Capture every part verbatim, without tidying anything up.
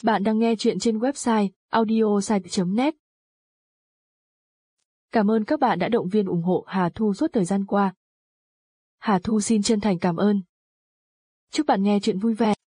Bạn đang nghe chuyện trên website audiosite chấm net. Cảm ơn các bạn đã động viên ủng hộ Hà Thu suốt thời gian qua. Hà Thu xin chân thành cảm ơn. Chúc bạn nghe chuyện vui vẻ.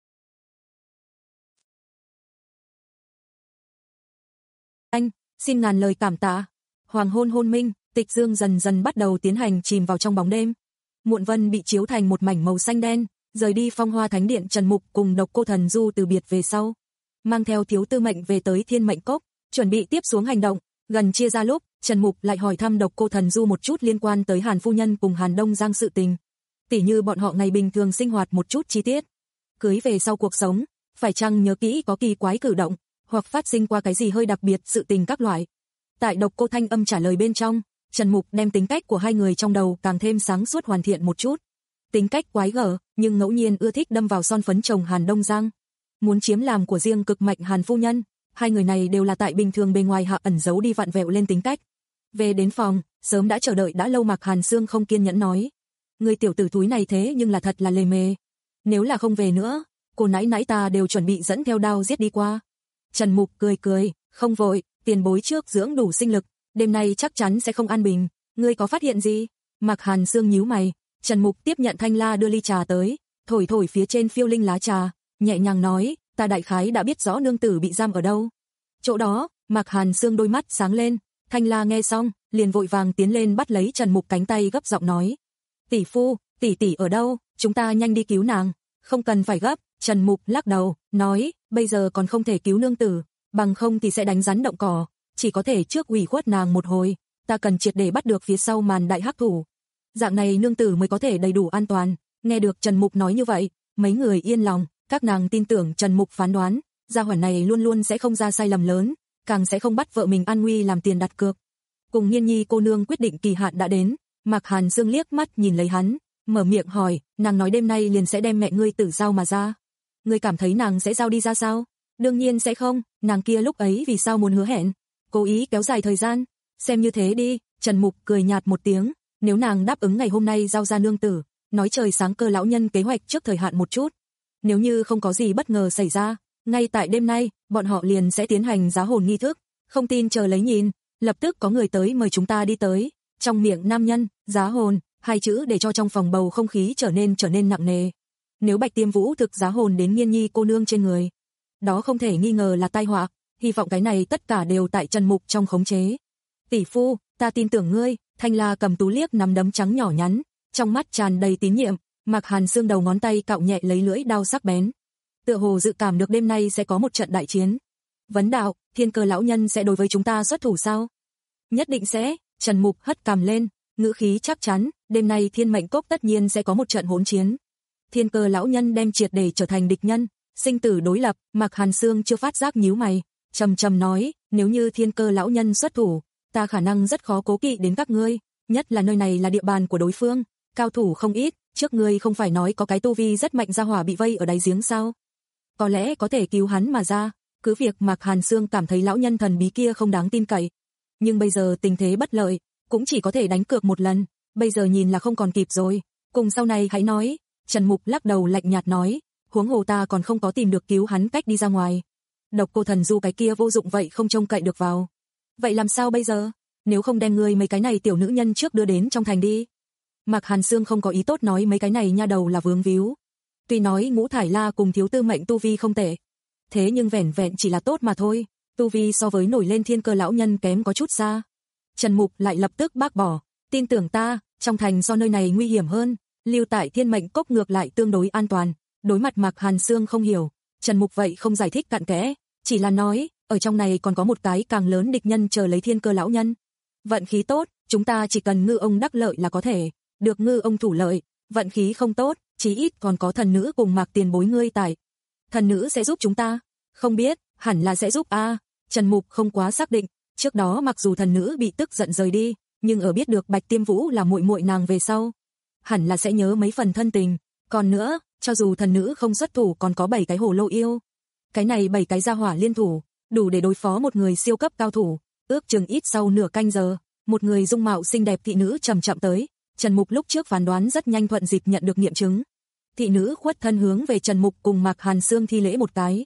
Anh, xin ngàn lời cảm tạ. Hoàng hôn hôn minh, tịch dương dần dần bắt đầu tiến hành chìm vào trong bóng đêm. Muộn vân bị chiếu thành một mảnh màu xanh đen, rời đi Phong Hoa Thánh Điện. Trần Mục cùng Độc Cô Thần Du từ biệt về sau, mang theo Thiếu Tư Mệnh về tới Thiên Mệnh Cốc, chuẩn bị tiếp xuống hành động. Gần chia ra lúc, Trần Mục lại hỏi thăm Độc Cô Thần Du một chút liên quan tới Hàn phu nhân cùng Hàn Đông Giang sự tình, tỉ như bọn họ ngày bình thường sinh hoạt một chút chi tiết, cưới về sau cuộc sống, phải chăng nhớ kỹ có kỳ quái cử động, hoặc phát sinh qua cái gì hơi đặc biệt sự tình các loại. Tại Độc Cô thanh âm trả lời bên trong, Trần Mục đem tính cách của hai người trong đầu càng thêm sáng suốt hoàn thiện một chút. Tính cách quái gở, nhưng ngẫu nhiên ưa thích đâm vào son phấn chồng Hàn Đông Giang, muốn chiếm làm của riêng cực mạnh Hàn phu nhân. Hai người này đều là tại bình thường bề ngoài hạ ẩn giấu đi vặn vẹo lên tính cách. Về đến phòng, sớm đã chờ đợi đã lâu Mạc Hàn Sương không kiên nhẫn nói: "Người tiểu tử thúi này thế nhưng là thật là lề mề. Nếu là không về nữa, cô nãy nãy ta đều chuẩn bị dẫn theo đao giết đi qua." Trần Mục cười cười: "Không vội, tiền bối trước dưỡng đủ sinh lực, đêm nay chắc chắn sẽ không an bình. Ngươi có phát hiện gì?" Mạc Hàn Sương nhíu mày. Trần Mục tiếp nhận thanh la đưa ly trà tới, thổi thổi phía trên phiêu linh lá trà, nhẹ nhàng nói: "Ta đại khái đã biết rõ nương tử bị giam ở đâu." Chỗ đó, Mạc Hàn Sương đôi mắt sáng lên. Thanh la nghe xong, liền vội vàng tiến lên bắt lấy Trần Mục cánh tay gấp giọng nói: "Tỷ phu, tỷ tỷ ở đâu? Chúng ta nhanh đi cứu nàng." "Không cần phải gấp." Trần Mục lắc đầu, nói: "Bây giờ còn không thể cứu nương tử, bằng không thì sẽ đánh rắn động cỏ, chỉ có thể trước ủy khuất nàng một hồi, ta cần triệt để bắt được phía sau màn đại hắc thủ. Dạng này nương tử mới có thể đầy đủ an toàn." Nghe được Trần Mục nói như vậy, mấy người yên lòng, các nàng tin tưởng Trần Mục phán đoán, gia hỏa này luôn luôn sẽ không ra sai lầm lớn, càng sẽ không bắt vợ mình an nguy làm tiền đặt cược. Cùng Nhiên Nhi cô nương quyết định kỳ hạn đã đến, Mạc Hàn Sương liếc mắt nhìn lấy hắn, mở miệng hỏi: "Nàng nói đêm nay liền sẽ đem mẹ ngươi tử giao mà ra. Ngươi cảm thấy nàng sẽ giao đi ra sao?" "Đương nhiên sẽ không, nàng kia lúc ấy vì sao muốn hứa hẹn, cố ý kéo dài thời gian, xem như thế đi." Trần Mục cười nhạt một tiếng: "Nếu nàng đáp ứng ngày hôm nay giao ra nương tử, nói trời sáng Cơ lão nhân kế hoạch trước thời hạn một chút. Nếu như không có gì bất ngờ xảy ra, ngay tại đêm nay, bọn họ liền sẽ tiến hành giá hồn nghi thức, không tin chờ lấy nhìn." Lập tức có người tới mời chúng ta đi tới. Trong miệng nam nhân, giá hồn, hai chữ để cho trong phòng bầu không khí trở nên trở nên nặng nề. Nếu Bạch Tiêm Vũ thực giá hồn đến Nhiên Nhi cô nương trên người, đó không thể nghi ngờ là tai họa, hy vọng cái này tất cả đều tại Trần Mục trong khống chế. "Tỷ phu, ta tin tưởng ngươi." Thanh la cầm tú liếc nắm đấm trắng nhỏ nhắn, trong mắt tràn đầy tín nhiệm. Mạc Hàn Sương đầu ngón tay cạo nhẹ lấy lưỡi đao sắc bén, tựa hồ dự cảm được đêm nay sẽ có một trận đại chiến. Vấn đạo: "Thiên Cơ lão nhân sẽ đối với chúng ta xuất thủ sao?" "Nhất định sẽ." Trần Mục hất cằm lên, ngữ khí chắc chắn: "Đêm nay Thiên Mệnh Cốc tất nhiên sẽ có một trận hỗn chiến. Thiên Cơ lão nhân đem triệt để trở thành địch nhân, sinh tử đối lập." Mạc Hàn Sương chưa phát giác nhíu mày, trầm trầm nói: "Nếu như Thiên Cơ lão nhân xuất thủ, ta khả năng rất khó cố kỵ đến các ngươi, nhất là nơi này là địa bàn của đối phương, cao thủ không ít, trước ngươi không phải nói có cái tu vi rất mạnh gia hỏa bị vây ở đáy giếng sao? Có lẽ có thể cứu hắn mà ra." Cứ việc Mạc Hàn Sương cảm thấy lão nhân thần bí kia không đáng tin cậy, nhưng bây giờ tình thế bất lợi, cũng chỉ có thể đánh cược một lần, bây giờ nhìn là không còn kịp rồi, cùng sau này hãy nói. Trần Mục lắc đầu lạnh nhạt nói: "Huống hồ ta còn không có tìm được cứu hắn cách đi ra ngoài. Độc Cô Thần Du cái kia vô dụng vậy không trông cậy được vào. Vậy làm sao bây giờ? Nếu không đem ngươi mấy cái này tiểu nữ nhân trước đưa đến trong thành đi." Mạc Hàn Sương không có ý tốt nói mấy cái này nha đầu là vướng víu. Tuy nói Ngũ Thải La cùng Thiếu Tư Mệnh tu vi không tệ, thế nhưng vẻn vẹn chỉ là tốt mà thôi, tu vi so với nổi lên Thiên Cơ lão nhân kém có chút xa. Trần Mục lại lập tức bác bỏ: "Tin tưởng ta, trong thành do nơi này nguy hiểm hơn, lưu tại Thiên Mệnh Cốc ngược lại tương đối an toàn." Đối mặt Mạc Hàn Sương không hiểu, Trần Mục vậy không giải thích cặn kẽ, chỉ là nói: "Ở trong này còn có một cái càng lớn địch nhân chờ lấy Thiên Cơ lão nhân. Vận khí tốt, chúng ta chỉ cần ngư ông đắc lợi là có thể, được ngư ông thủ lợi, vận khí không tốt, chí ít còn có thần nữ cùng Mạc tiền bối ngươi tại. Thần nữ sẽ giúp chúng ta?" "Không biết, hẳn là sẽ giúp a." Trần Mục không quá xác định, trước đó mặc dù thần nữ bị tức giận rời đi, nhưng ở biết được Bạch Tiêm Vũ là muội muội nàng về sau, hẳn là sẽ nhớ mấy phần thân tình, còn nữa, cho dù thần nữ không xuất thủ còn có bảy cái hồ lô yêu. Cái này bảy cái gia hỏa liên thủ, đủ để đối phó một người siêu cấp cao thủ. Ước chừng ít sau nửa canh giờ, một người dung mạo xinh đẹp thị nữ chậm chậm tới, Trần Mục lúc trước phán đoán rất nhanh thuận dịp nhận được nghiệm chứng. Thị nữ khuất thân hướng về Trần Mục cùng Mạc Hàn Sương thi lễ một cái.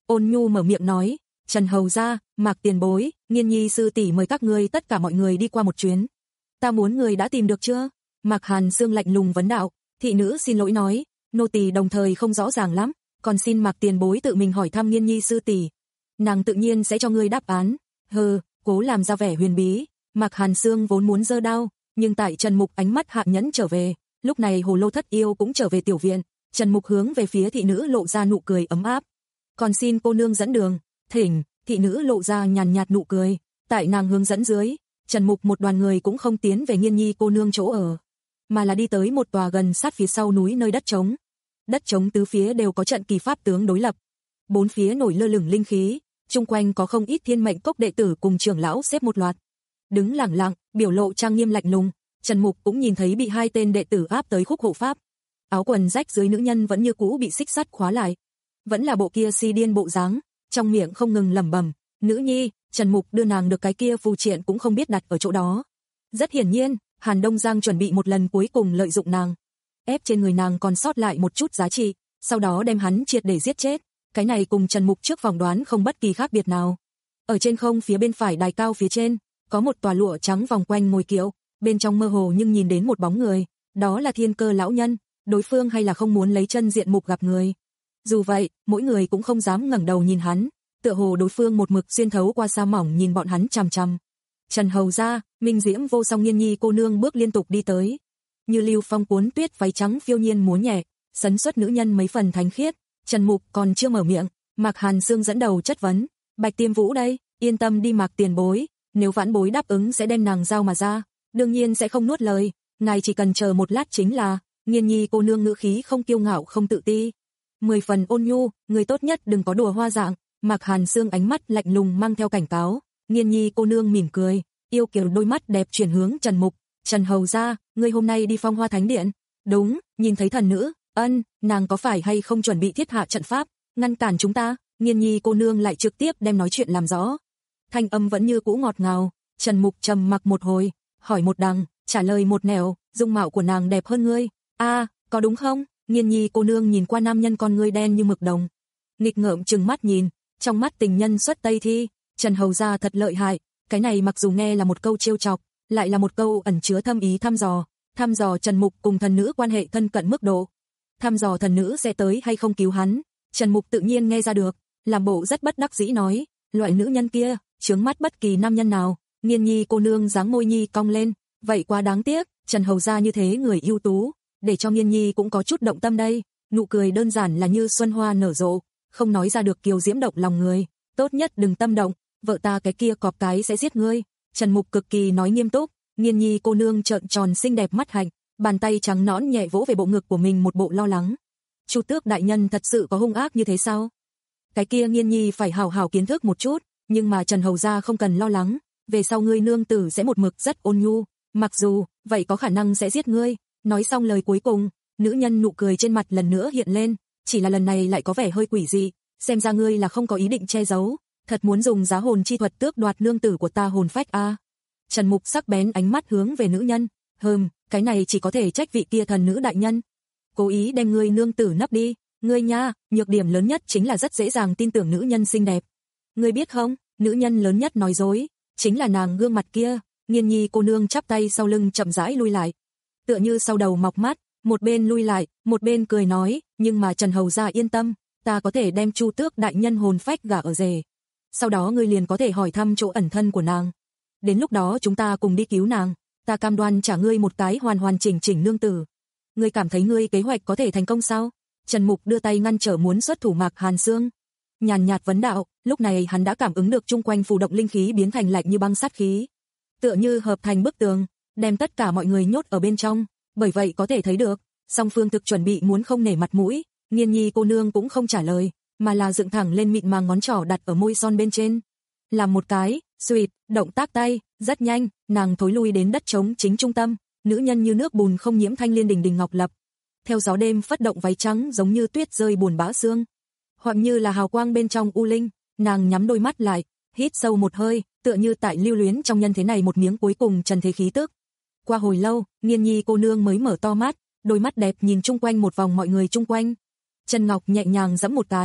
ôn nhu mở miệng nói, Trần hầu gia, Mạc tiền bối, Nghiên Nhi sư tỷ mời các ngươi tất cả mọi người đi qua một chuyến. Ta muốn người đã tìm được chưa? Mạc Hàn Sương lạnh lùng vấn đạo. Thị nữ xin lỗi nói, nô tỳ đồng thời không rõ ràng lắm, còn xin Mạc tiền bối tự mình hỏi thăm Nghiên Nhi sư tỷ. Nàng tự nhiên sẽ cho ngươi đáp án. Hừ, cố làm ra vẻ huyền bí. Mạc Hàn Sương vốn muốn giơ đao, nhưng tại Trần Mục ánh mắt hạ nhẫn trở về, lúc này Hồ Lô Thất Yêu cũng trở về tiểu viện, Trần Mục hướng về phía thị nữ lộ ra nụ cười ấm áp. Còn xin cô nương dẫn đường. Thỉnh. Thị nữ lộ ra nhàn nhạt nụ cười, tại nàng hướng dẫn dưới, Trần Mục một đoàn người cũng không tiến về Nghiên Nhi cô nương chỗ ở, mà là đi tới một tòa gần sát phía sau núi nơi đất trống. Đất trống tứ phía đều có trận kỳ pháp tướng đối lập, bốn phía nổi lơ lửng linh khí, chung quanh có không ít thiên mệnh cốc đệ tử cùng trưởng lão xếp một loạt, đứng lẳng lặng, biểu lộ trang nghiêm lạnh lùng. Trần Mục cũng nhìn thấy bị hai tên đệ tử áp tới khúc hộ pháp, áo quần rách dưới nữ nhân vẫn như cũ bị xích sắt khóa lại, vẫn là bộ kia si điên bộ dáng, trong miệng không ngừng lẩm bẩm, nữ nhi. Trần Mục đưa nàng được cái kia phù triện cũng không biết đặt ở chỗ đó. Rất hiển nhiên, Hàn Đông Giang chuẩn bị một lần cuối cùng lợi dụng nàng, ép trên người nàng còn sót lại một chút giá trị, sau đó đem hắn triệt để giết chết. Cái này cùng Trần Mục trước phỏng đoán không bất kỳ khác biệt nào. Ở trên không phía bên phải đài cao phía trên, có một tòa lụa trắng vòng quanh ngồi kiệu, bên trong mơ hồ nhưng nhìn đến một bóng người, đó là Thiên Cơ lão nhân, đối phương hay là không muốn lấy chân diện mục gặp người. Dù vậy, mỗi người cũng không dám ngẩng đầu nhìn hắn, tựa hồ đối phương một mực xuyên thấu qua sa mỏng nhìn bọn hắn chằm chằm. Trần hầu gia, Minh Diễm vô song Nghiên Nhi cô nương bước liên tục đi tới, như lưu phong cuốn tuyết váy trắng phiêu nhiên múa nhẹ, sấn xuất nữ nhân mấy phần thánh khiết. Trần Mục còn chưa mở miệng, Mạc Hàn Sương dẫn đầu chất vấn, Bạch Tiêm Vũ đây, yên tâm đi Mạc tiền bối, nếu vãn bối đáp ứng sẽ đem nàng giao mà ra, đương nhiên sẽ không nuốt lời, ngài chỉ cần chờ một lát chính là. Nghiên Nhi cô nương ngữ khí không kiêu ngạo không tự ti, mười phần ôn nhu, người tốt nhất đừng có đùa hoa dạng. Mạc Hàn Sương ánh mắt lạnh lùng mang theo cảnh cáo. Nghiên Nhi cô nương mỉm cười, yêu kiều đôi mắt đẹp chuyển hướng Trần Mục. Trần hầu gia, ngươi hôm nay đi Phong Hoa Thánh Điện? Đúng, nhìn thấy thần nữ. Ân, nàng có phải hay không chuẩn bị thiết hạ trận pháp, ngăn cản chúng ta? Nghiên Nhi cô nương lại trực tiếp đem nói chuyện làm rõ. Thanh âm vẫn như cũ ngọt ngào. Trần Mục trầm mặc một hồi, hỏi một đằng, trả lời một nẻo, dung mạo của nàng đẹp hơn ngươi. A, à, có đúng không? Nghiên Nhi cô nương nhìn qua nam nhân con ngươi đen như mực đồng, nghịch ngợm trừng mắt nhìn, trong mắt tình nhân xuất Tây Thi. Trần hầu gia thật lợi hại, cái này mặc dù nghe là một câu trêu chọc, lại là một câu ẩn chứa thâm ý thăm dò, thăm dò Trần Mục cùng thần nữ quan hệ thân cận mức độ, thăm dò thần nữ sẽ tới hay không cứu hắn. Trần Mục tự nhiên nghe ra được, làm bộ rất bất đắc dĩ nói, loại nữ nhân kia, chướng mắt bất kỳ nam nhân nào. Nghiên Nhi cô nương dáng môi nhi cong lên, vậy quá đáng tiếc, Trần hầu gia như thế người ưu tú, để cho Nghiên Nhi cũng có chút động tâm đây. Nụ cười đơn giản là như xuân hoa nở rộ, không nói ra được kiều diễm động lòng người, tốt nhất đừng tâm động, vợ ta cái kia cọp cái sẽ giết ngươi. Trần Mục cực kỳ nói nghiêm túc. Nghiên Nhi cô nương trợn tròn xinh đẹp mắt hạnh, bàn tay trắng nõn nhẹ vỗ về bộ ngực của mình một bộ lo lắng. Chu Tước đại nhân thật sự có hung ác như thế sao? Cái kia Nghiên Nhi phải hào hào kiến thức một chút, nhưng mà Trần hầu gia không cần lo lắng, về sau ngươi nương tử sẽ một mực rất ôn nhu, mặc dù vậy có khả năng sẽ giết ngươi. Nói xong lời cuối cùng, nữ nhân nụ cười trên mặt lần nữa hiện lên, chỉ là lần này lại có vẻ hơi quỷ dị, xem ra ngươi là không có ý định che giấu, thật muốn dùng giá hồn chi thuật tước đoạt nương tử của ta hồn phách a. À. Trần Mục sắc bén ánh mắt hướng về nữ nhân, hừm, cái này chỉ có thể trách vị kia thần nữ đại nhân, cố ý đem ngươi nương tử nấp đi, ngươi nha, nhược điểm lớn nhất chính là rất dễ dàng tin tưởng nữ nhân xinh đẹp. Ngươi biết không, nữ nhân lớn nhất nói dối, chính là nàng gương mặt kia. Nghiên Nhi cô nương chắp tay sau lưng chậm rãi lui lại, tựa như sau đầu mọc mắt, một bên lui lại, một bên cười nói, nhưng mà Trần hầu gia yên tâm, ta có thể đem Chu Tước đại nhân hồn phách gả ở rể. Sau đó ngươi liền có thể hỏi thăm chỗ ẩn thân của nàng. Đến lúc đó chúng ta cùng đi cứu nàng, ta cam đoan trả ngươi một cái hoàn hoàn chỉnh chỉnh nương tử. Ngươi cảm thấy ngươi kế hoạch có thể thành công sao? Trần Mục đưa tay ngăn trở muốn xuất thủ Mạc Hàn Sương, nhàn nhạt vấn đạo, lúc này hắn đã cảm ứng được chung quanh phù động linh khí biến thành lạnh như băng sát khí, tựa như hợp thành bức tường, đem tất cả mọi người nhốt ở bên trong, bởi vậy có thể thấy được, song phương thực chuẩn bị muốn không nể mặt mũi. Nghiên Nhi cô nương cũng không trả lời, mà là dựng thẳng lên mịn màng ngón trỏ đặt ở môi son bên trên, làm một cái, suỵt, động tác tay, rất nhanh, nàng thối lui đến đất trống chính trung tâm, nữ nhân như nước bùn không nhiễm thanh liên đình đình ngọc lập, theo gió đêm phất động váy trắng giống như tuyết rơi buồn bã sương, hoặc như là hào quang bên trong u linh. Nàng nhắm đôi mắt lại, hít sâu một hơi, tựa như tại lưu luyến trong nhân thế này một miếng cuối cùng trần thế khí tức. Qua hồi lâu, Nghiên Nhi cô nương mới mở to mắt, đôi mắt đẹp nhìn chung quanh một vòng mọi người chung quanh. Chân ngọc nhẹ nhàng giẫm một cái,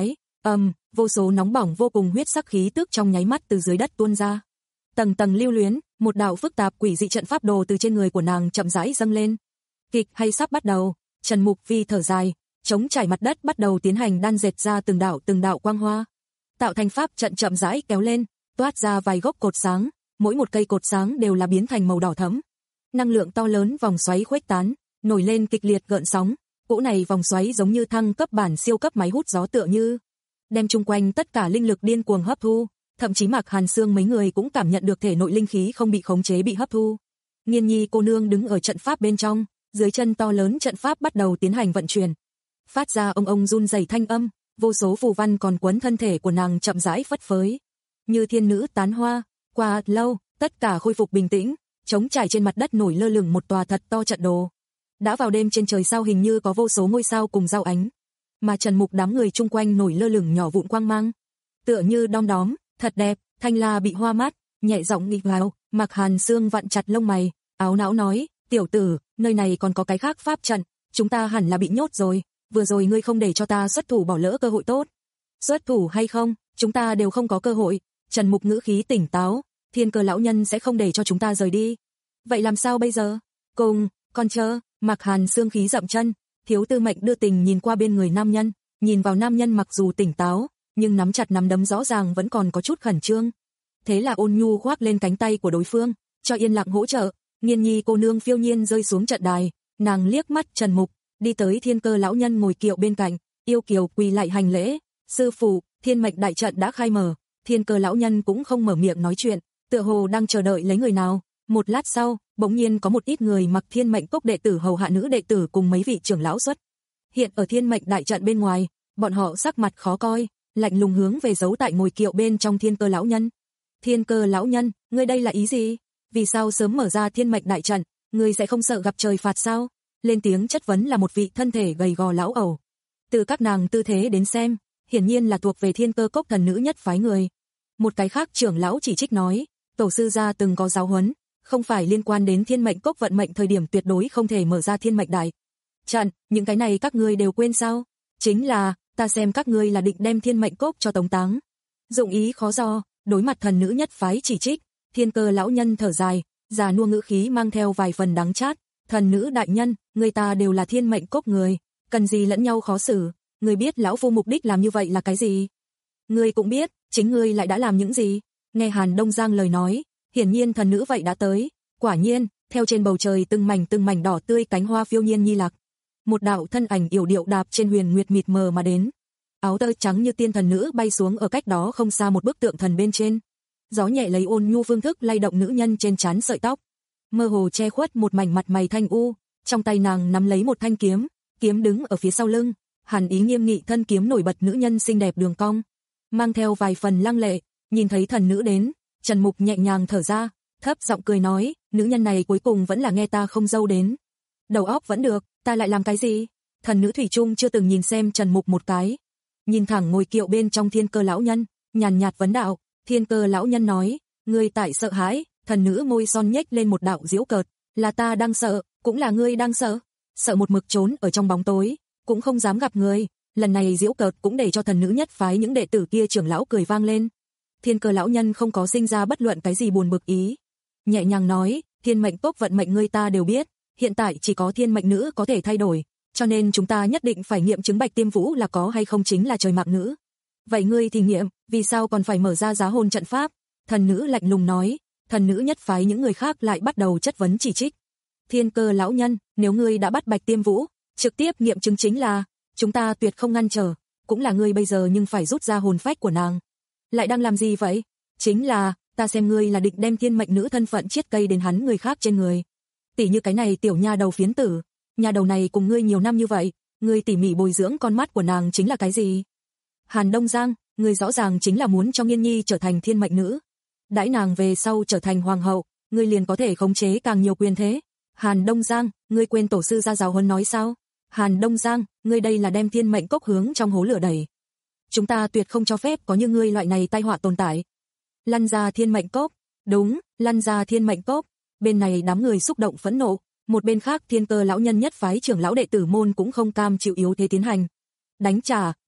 Ầm, um, vô số nóng bỏng vô cùng huyết sắc khí tức trong nháy mắt từ dưới đất tuôn ra. Tầng tầng lưu luyến, một đạo phức tạp quỷ dị trận pháp đồ từ trên người của nàng chậm rãi dâng lên. Kịch hay sắp bắt đầu, Trần Mục Vi thở dài, chống trải mặt đất bắt đầu tiến hành đan dệt ra từng đạo từng đạo quang hoa. Tạo thành pháp trận chậm rãi kéo lên, toát ra vài gốc cột sáng, mỗi một cây cột sáng đều là biến thành màu đỏ thẫm. Năng lượng to lớn vòng xoáy khuếch tán, nổi lên kịch liệt gợn sóng, cỗ này vòng xoáy giống như thăng cấp bản siêu cấp máy hút gió tựa như đem chung quanh tất cả linh lực điên cuồng hấp thu, thậm chí Mạc Hàn Sương mấy người cũng cảm nhận được thể nội linh khí không bị khống chế bị hấp thu. Nghiên Nhi cô nương đứng ở trận pháp bên trong, dưới chân to lớn trận pháp bắt đầu tiến hành vận chuyển, phát ra ông ông run rẩy thanh âm, vô số phù văn còn quấn thân thể của nàng chậm rãi phất phới, như thiên nữ tán hoa. Qua lâu, tất cả khôi phục bình tĩnh, trống trải trên mặt đất nổi lơ lửng một tòa thật to trận đồ. Đã vào đêm trên trời sao hình như có vô số ngôi sao cùng giao ánh, mà Trần Mục đám người chung quanh nổi lơ lửng nhỏ vụn quang mang, tựa như đom đóm, thật đẹp. Thanh La bị hoa mắt, nhẹ giọng nghịch vào, Mạc Hàn Sương vặn chặt lông mày, áo não nói, tiểu tử, nơi này còn có cái khác pháp trận, chúng ta hẳn là bị nhốt rồi, vừa rồi ngươi không để cho ta xuất thủ bỏ lỡ cơ hội tốt. Xuất thủ hay không, chúng ta đều không có cơ hội. Trần Mục ngữ khí tỉnh táo, Thiên Cơ lão nhân sẽ không để cho chúng ta rời đi. Vậy làm sao bây giờ? Cùng, con chờ. Mạc Hàn Sương khí dậm chân, Thiếu Tư Mệnh đưa tình nhìn qua bên người nam nhân, nhìn vào nam nhân mặc dù tỉnh táo, nhưng nắm chặt nắm đấm rõ ràng vẫn còn có chút khẩn trương. Thế là ôn nhu khoác lên cánh tay của đối phương, cho yên lặng hỗ trợ. Nghiên Nhi cô nương phiêu nhiên rơi xuống trận đài, nàng liếc mắt Trần Mục, đi tới Thiên Cơ lão nhân ngồi kiệu bên cạnh, yêu kiều quỳ lại hành lễ. Sư phụ, thiên mệnh đại trận đã khai mở. Thiên Cơ lão nhân cũng không mở miệng nói chuyện, tựa hồ đang chờ đợi lấy người nào. Một lát sau, bỗng nhiên có một ít người mặc thiên mệnh cốc đệ tử hầu hạ nữ đệ tử cùng mấy vị trưởng lão xuất hiện ở thiên mệnh đại trận bên ngoài, bọn họ sắc mặt khó coi, lạnh lùng hướng về giấu tại ngồi kiệu bên trong Thiên Cơ lão nhân. Thiên Cơ lão nhân, ngươi đây là ý gì? Vì sao sớm mở ra thiên mệnh đại trận, ngươi sẽ không sợ gặp trời phạt sao? Lên tiếng chất vấn là một vị thân thể gầy gò lão ẩu. Từ các nàng tư thế đến xem, hiển nhiên là thuộc về Thiên Cơ cốc thần nữ nhất phái người. Một cái khác trưởng lão chỉ trích nói, tổ sư gia từng có giáo huấn, không phải liên quan đến thiên mệnh cốc vận mệnh thời điểm tuyệt đối không thể mở ra thiên mệnh đại trận, những cái này các ngươi đều quên sao? Chính là, ta xem các ngươi là định đem thiên mệnh cốc cho tống táng. Dụng ý khó do, đối mặt thần nữ nhất phái chỉ trích, Thiên Cơ lão nhân thở dài, già nua ngữ khí mang theo vài phần đắng chát, thần nữ đại nhân, người ta đều là thiên mệnh cốc người, cần gì lẫn nhau khó xử, ngươi biết lão phu mục đích làm như vậy là cái gì? Ngươi cũng biết, chính ngươi lại đã làm những gì? Nghe Hàn Đông Giang lời nói, hiển nhiên thần nữ vậy đã tới, quả nhiên, theo trên bầu trời từng mảnh từng mảnh đỏ tươi cánh hoa phiêu nhiên nhi lạc. Một đạo thân ảnh yểu điệu đạp trên huyền nguyệt mịt mờ mà đến. Áo tơ trắng như tiên thần nữ bay xuống ở cách đó không xa một bức tượng thần bên trên. Gió nhẹ lấy ôn nhu phương thức lay động nữ nhân trên trán sợi tóc, mơ hồ che khuất một mảnh mặt mày thanh u, trong tay nàng nắm lấy một thanh kiếm, kiếm đứng ở phía sau lưng, hàn ý nghiêm nghị thân kiếm nổi bật nữ nhân xinh đẹp đường cong, mang theo vài phần lăng lệ. Nhìn thấy thần nữ đến, Trần Mục nhẹ nhàng thở ra, thấp giọng cười nói, nữ nhân này cuối cùng vẫn là nghe ta không dâu đến. Đầu óc vẫn được, ta lại làm cái gì? Thần nữ thủy chung chưa từng nhìn xem Trần Mục một cái, nhìn thẳng ngồi kiệu bên trong Thiên Cơ lão nhân, nhàn nhạt vấn đạo. Thiên Cơ lão nhân nói, ngươi tại sợ hãi? Thần nữ môi son nhếch lên một đạo giễu cợt, là ta đang sợ, cũng là ngươi đang sợ, sợ một mực trốn ở trong bóng tối, cũng không dám gặp ngươi. Lần này giễu cợt cũng để cho thần nữ nhất phái những đệ tử kia trưởng lão cười vang lên. Thiên Cơ lão nhân không có sinh ra bất luận cái gì buồn bực ý, nhẹ nhàng nói, thiên mệnh cốc vận mệnh ngươi ta đều biết, hiện tại chỉ có thiên mệnh nữ có thể thay đổi, cho nên chúng ta nhất định phải nghiệm chứng Bạch Tiêm Vũ là có hay không chính là trời mạng nữ. Vậy ngươi thì nghiệm, vì sao còn phải mở ra giá hồn trận pháp? Thần nữ lạnh lùng nói. Thần nữ nhất phái những người khác lại bắt đầu chất vấn chỉ trích. Thiên Cơ lão nhân, nếu ngươi đã bắt Bạch Tiêm Vũ, trực tiếp nghiệm chứng chính là, chúng ta tuyệt không ngăn trở, cũng là ngươi bây giờ nhưng phải rút ra hồn phách của nàng. Lại đang làm gì vậy? Chính là, ta xem ngươi là định đem thiên mệnh nữ thân phận chiết cây đến hắn người khác trên người. Tỷ như cái này tiểu nha đầu phiến tử, nha đầu này cùng ngươi nhiều năm như vậy, ngươi tỉ mỉ bồi dưỡng con mắt của nàng chính là cái gì? Hàn Đông Giang, ngươi rõ ràng chính là muốn cho Nghiên Nhi trở thành thiên mệnh nữ. Đãi nàng về sau trở thành hoàng hậu, ngươi liền có thể khống chế càng nhiều quyền thế. Hàn Đông Giang, ngươi quên tổ sư gia giáo huấn nói sao? Hàn Đông Giang, ngươi đây là đem thiên mệnh cốc hướng trong hố lửa đẩy. Chúng ta tuyệt không cho phép có như ngươi loại này tai họa tồn tại. Lăn ra thiên mệnh cốc. Đúng, lăn ra thiên mệnh cốc. Bên này đám người xúc động phẫn nộ, một bên khác Thiên Cơ lão nhân nhất phái trưởng lão đệ tử môn cũng không cam chịu yếu thế tiến hành đánh trả.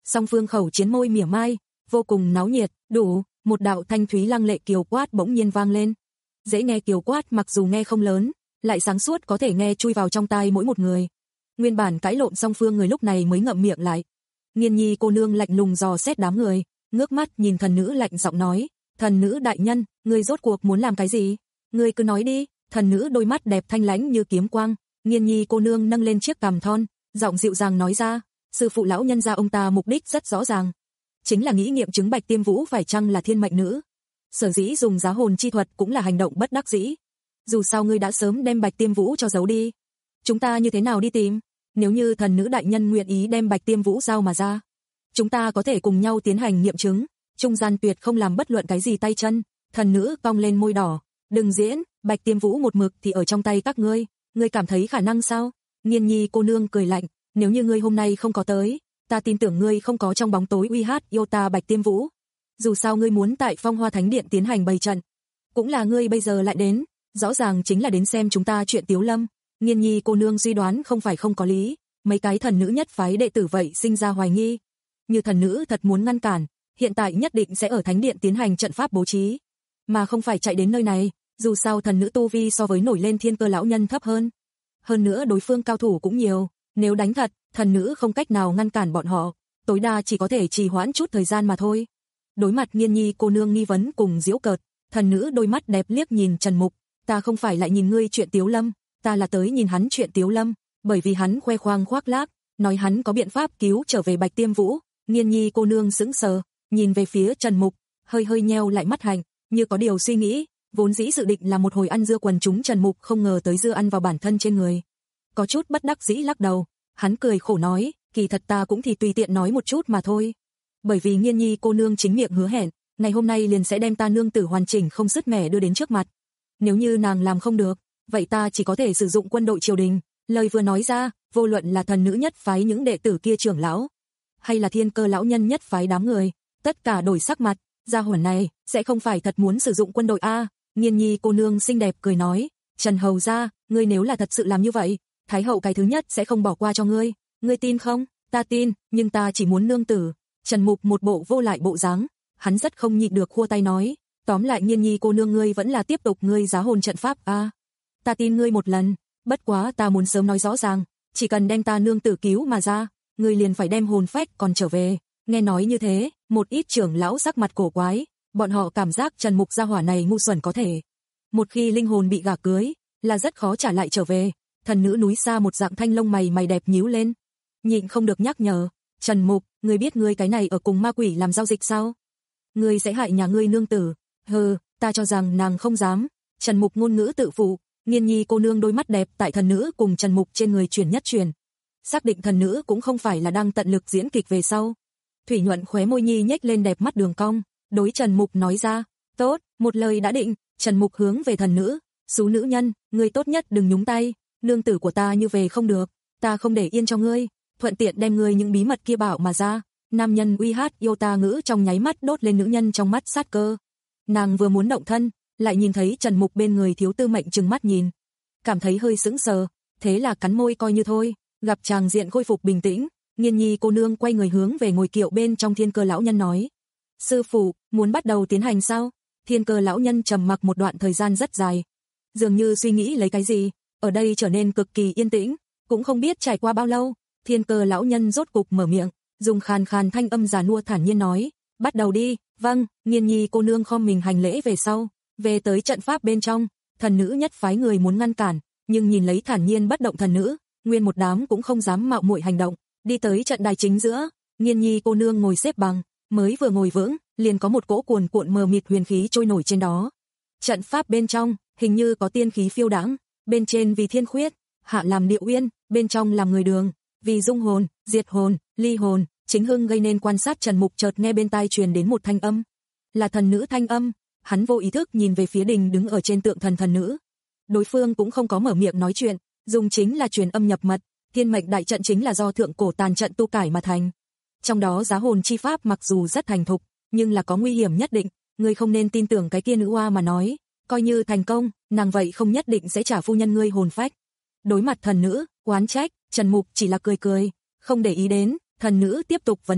song phương khẩu chiến môi mỉa mai, vô cùng náo nhiệt, đủ, một đạo thanh thúy lăng lệ kiều quát bỗng nhiên vang lên. Dễ nghe kiều quát mặc dù nghe không lớn, lại sáng suốt có thể nghe chui vào trong tai mỗi một người. Nguyên bản cãi lộn song phương người lúc này mới ngậm miệng lại. Nghiên Nhi cô nương lạnh lùng dò xét đám người, ngước mắt nhìn thần nữ lạnh giọng nói, thần nữ đại nhân, ngươi rốt cuộc muốn làm cái gì? Ngươi cứ nói đi. Thần nữ đôi mắt đẹp thanh lãnh như kiếm quang, Nghiên Nhi cô nương nâng lên chiếc cằm thon, giọng dịu dàng nói ra, sư phụ lão nhân gia ông ta mục đích rất rõ ràng, chính là nghĩ nghiệm chứng Bạch Tiêm Vũ phải chăng là thiên mệnh nữ. Sở dĩ dùng giá hồn chi thuật cũng là hành động bất đắc dĩ. Dù sao ngươi đã sớm đem Bạch Tiêm Vũ cho giấu đi, chúng ta như thế nào đi tìm? Nếu như thần nữ đại nhân nguyện ý đem Bạch Tiêm Vũ giao mà ra, chúng ta có thể cùng nhau tiến hành nghiệm chứng, trung gian tuyệt không làm bất luận cái gì tay chân. Thần nữ cong lên môi đỏ, đừng diễn, Bạch Tiêm Vũ một mực thì ở trong tay các ngươi, ngươi cảm thấy khả năng sao? Nghiên Nhi cô nương cười lạnh, nếu như ngươi hôm nay không có tới, ta tin tưởng ngươi không có trong bóng tối uy hát yêu ta Bạch Tiêm Vũ. Dù sao ngươi muốn tại Phong Hoa Thánh Điện tiến hành bày trận, cũng là ngươi bây giờ lại đến, rõ ràng chính là đến xem chúng ta chuyện Tiếu Lâm. Nghiên Nhi cô nương suy đoán không phải không có lý, mấy cái thần nữ nhất phái đệ tử vậy sinh ra hoài nghi. Như thần nữ thật muốn ngăn cản, hiện tại nhất định sẽ ở Thánh Điện tiến hành trận pháp bố trí, mà không phải chạy đến nơi này. Dù sao thần nữ tu vi so với nổi lên Thiên Cơ lão nhân thấp hơn. Hơn nữa đối phương cao thủ cũng nhiều, nếu đánh thật, thần nữ không cách nào ngăn cản bọn họ, tối đa chỉ có thể trì hoãn chút thời gian mà thôi. Đối mặt Nghiên Nhi cô nương nghi vấn cùng giễu cợt, thần nữ đôi mắt đẹp liếc nhìn Trần Mục, ta không phải lại nhìn ngươi chuyện Tiếu Lâm, ta là tới nhìn hắn chuyện Tiếu Lâm, bởi vì hắn khoe khoang khoác lác, nói hắn có biện pháp cứu trở về Bạch Tiêm Vũ. Nghiên Nhi cô nương sững sờ, nhìn về phía Trần Mục, hơi hơi nheo lại mắt hạnh, như có điều suy nghĩ. Vốn dĩ dự định là một hồi ăn dưa quần chúng, Trần Mục không ngờ tới dưa ăn vào bản thân trên người, có chút bất đắc dĩ lắc đầu. Hắn cười khổ nói, kỳ thật ta cũng thì tùy tiện nói một chút mà thôi, bởi vì Nghiên Nhi cô nương chính miệng hứa hẹn, ngày hôm nay liền sẽ đem ta nương tử hoàn chỉnh không sứt mẻ đưa đến trước mặt. Nếu như nàng làm không được, vậy ta chỉ có thể sử dụng quân đội triều đình. Lời vừa nói ra, vô luận là thần nữ nhất phái những đệ tử kia trưởng lão, hay là Thiên Cơ lão nhân nhất phái đám người, tất cả đổi sắc mặt. Gia hỏa này sẽ không phải thật muốn sử dụng quân đội a? Nghiên Nhi cô nương xinh đẹp cười nói, Trần hầu gia, ngươi nếu là thật sự làm như vậy, Thái hậu cái thứ nhất sẽ không bỏ qua cho ngươi, ngươi tin không? Ta tin, nhưng ta chỉ muốn nương tử. Trần Mục một bộ vô lại bộ dáng, hắn rất không nhịn được khua tay nói, tóm lại Nghiên Nhi cô nương ngươi vẫn là tiếp tục ngươi giá hồn trận pháp a. À, ta tin ngươi một lần, bất quá ta muốn sớm nói rõ ràng, chỉ cần đem ta nương tử cứu mà ra, ngươi liền phải đem hồn phách còn trở về. Nghe nói như thế, một ít trưởng lão sắc mặt cổ quái, bọn họ cảm giác Trần Mục gia hỏa này ngu xuẩn có thể. Một khi linh hồn bị gả cưới, là rất khó trả lại trở về. Thần nữ núi xa một dạng thanh lông mày mày đẹp nhíu lên, nhịn không được nhắc nhở, Trần Mục, ngươi biết ngươi cái này ở cùng ma quỷ làm giao dịch sao? Ngươi sẽ hại nhà ngươi nương tử. Hừ, ta cho rằng nàng không dám. Trần Mục ngôn ngữ tự phụ. Nghiên Nhi cô nương đôi mắt đẹp tại thần nữ cùng Trần Mục trên người chuyển nhất chuyển, xác định thần nữ cũng không phải là đang tận lực diễn kịch về sau. Thủy nhuận khóe môi nhi nhếch lên đẹp mắt đường cong, đối Trần Mục nói ra, tốt, một lời đã định. Trần Mục hướng về thần nữ, xú nữ nhân, ngươi tốt nhất đừng nhúng tay, nương tử của ta như về không được, ta không để yên cho ngươi, thuận tiện đem ngươi những bí mật kia bảo mà ra. Nam nhân uy hát yêu ta ngữ trong nháy mắt đốt lên nữ nhân trong mắt sát cơ. Nàng vừa muốn động thân, lại nhìn thấy Trần Mục bên người Thiếu Tư Mệnh trừng mắt nhìn, cảm thấy hơi sững sờ, thế là cắn môi coi như thôi. Gặp chàng diện khôi phục bình tĩnh, Nghiên Nhi cô nương quay người hướng về ngồi kiệu bên trong Thiên Cơ lão nhân nói, sư phụ, muốn bắt đầu tiến hành sao? Thiên Cơ lão nhân trầm mặc một đoạn thời gian rất dài, dường như suy nghĩ lấy cái gì, ở đây trở nên cực kỳ yên tĩnh, cũng không biết trải qua bao lâu, Thiên Cơ lão nhân rốt cục mở miệng, dùng khàn khàn thanh âm già nua thản nhiên nói, bắt đầu đi. Vâng. Nghiên Nhi cô nương khom mình hành lễ về sau, về tới trận pháp bên trong. Thần nữ nhất phái người muốn ngăn cản, nhưng nhìn lấy thản nhiên bất động thần nữ, nguyên một đám cũng không dám mạo muội hành động, đi tới trận đài chính giữa. Nghiên Nhi cô nương ngồi xếp bằng, mới vừa ngồi vững, liền có một cỗ cuồn cuộn mờ mịt huyền khí trôi nổi trên đó. Trận pháp bên trong, hình như có tiên khí phiêu đãng, bên trên vì thiên khuyết, hạ làm địa uyên, bên trong làm người đường, vì dung hồn, diệt hồn, ly hồn. Chính hưng gây nên quan sát Trần Mục chợt nghe bên tai truyền đến một thanh âm, là thần nữ thanh âm. Hắn vô ý thức nhìn về phía đình đứng ở trên tượng thần thần nữ, đối phương cũng không có mở miệng nói chuyện, dùng chính là truyền âm nhập mật. Thiên mệnh đại trận chính là do thượng cổ tàn trận tu cải mà thành, trong đó giá hồn chi pháp mặc dù rất thành thục, nhưng là có nguy hiểm nhất định, ngươi không nên tin tưởng cái kia nữ oa mà nói, coi như thành công, nàng vậy không nhất định sẽ trả phu nhân ngươi hồn phách. Đối mặt thần nữ oán trách, Trần Mục chỉ là cười cười, không để ý đến. Thần nữ tiếp tục vấn đạo,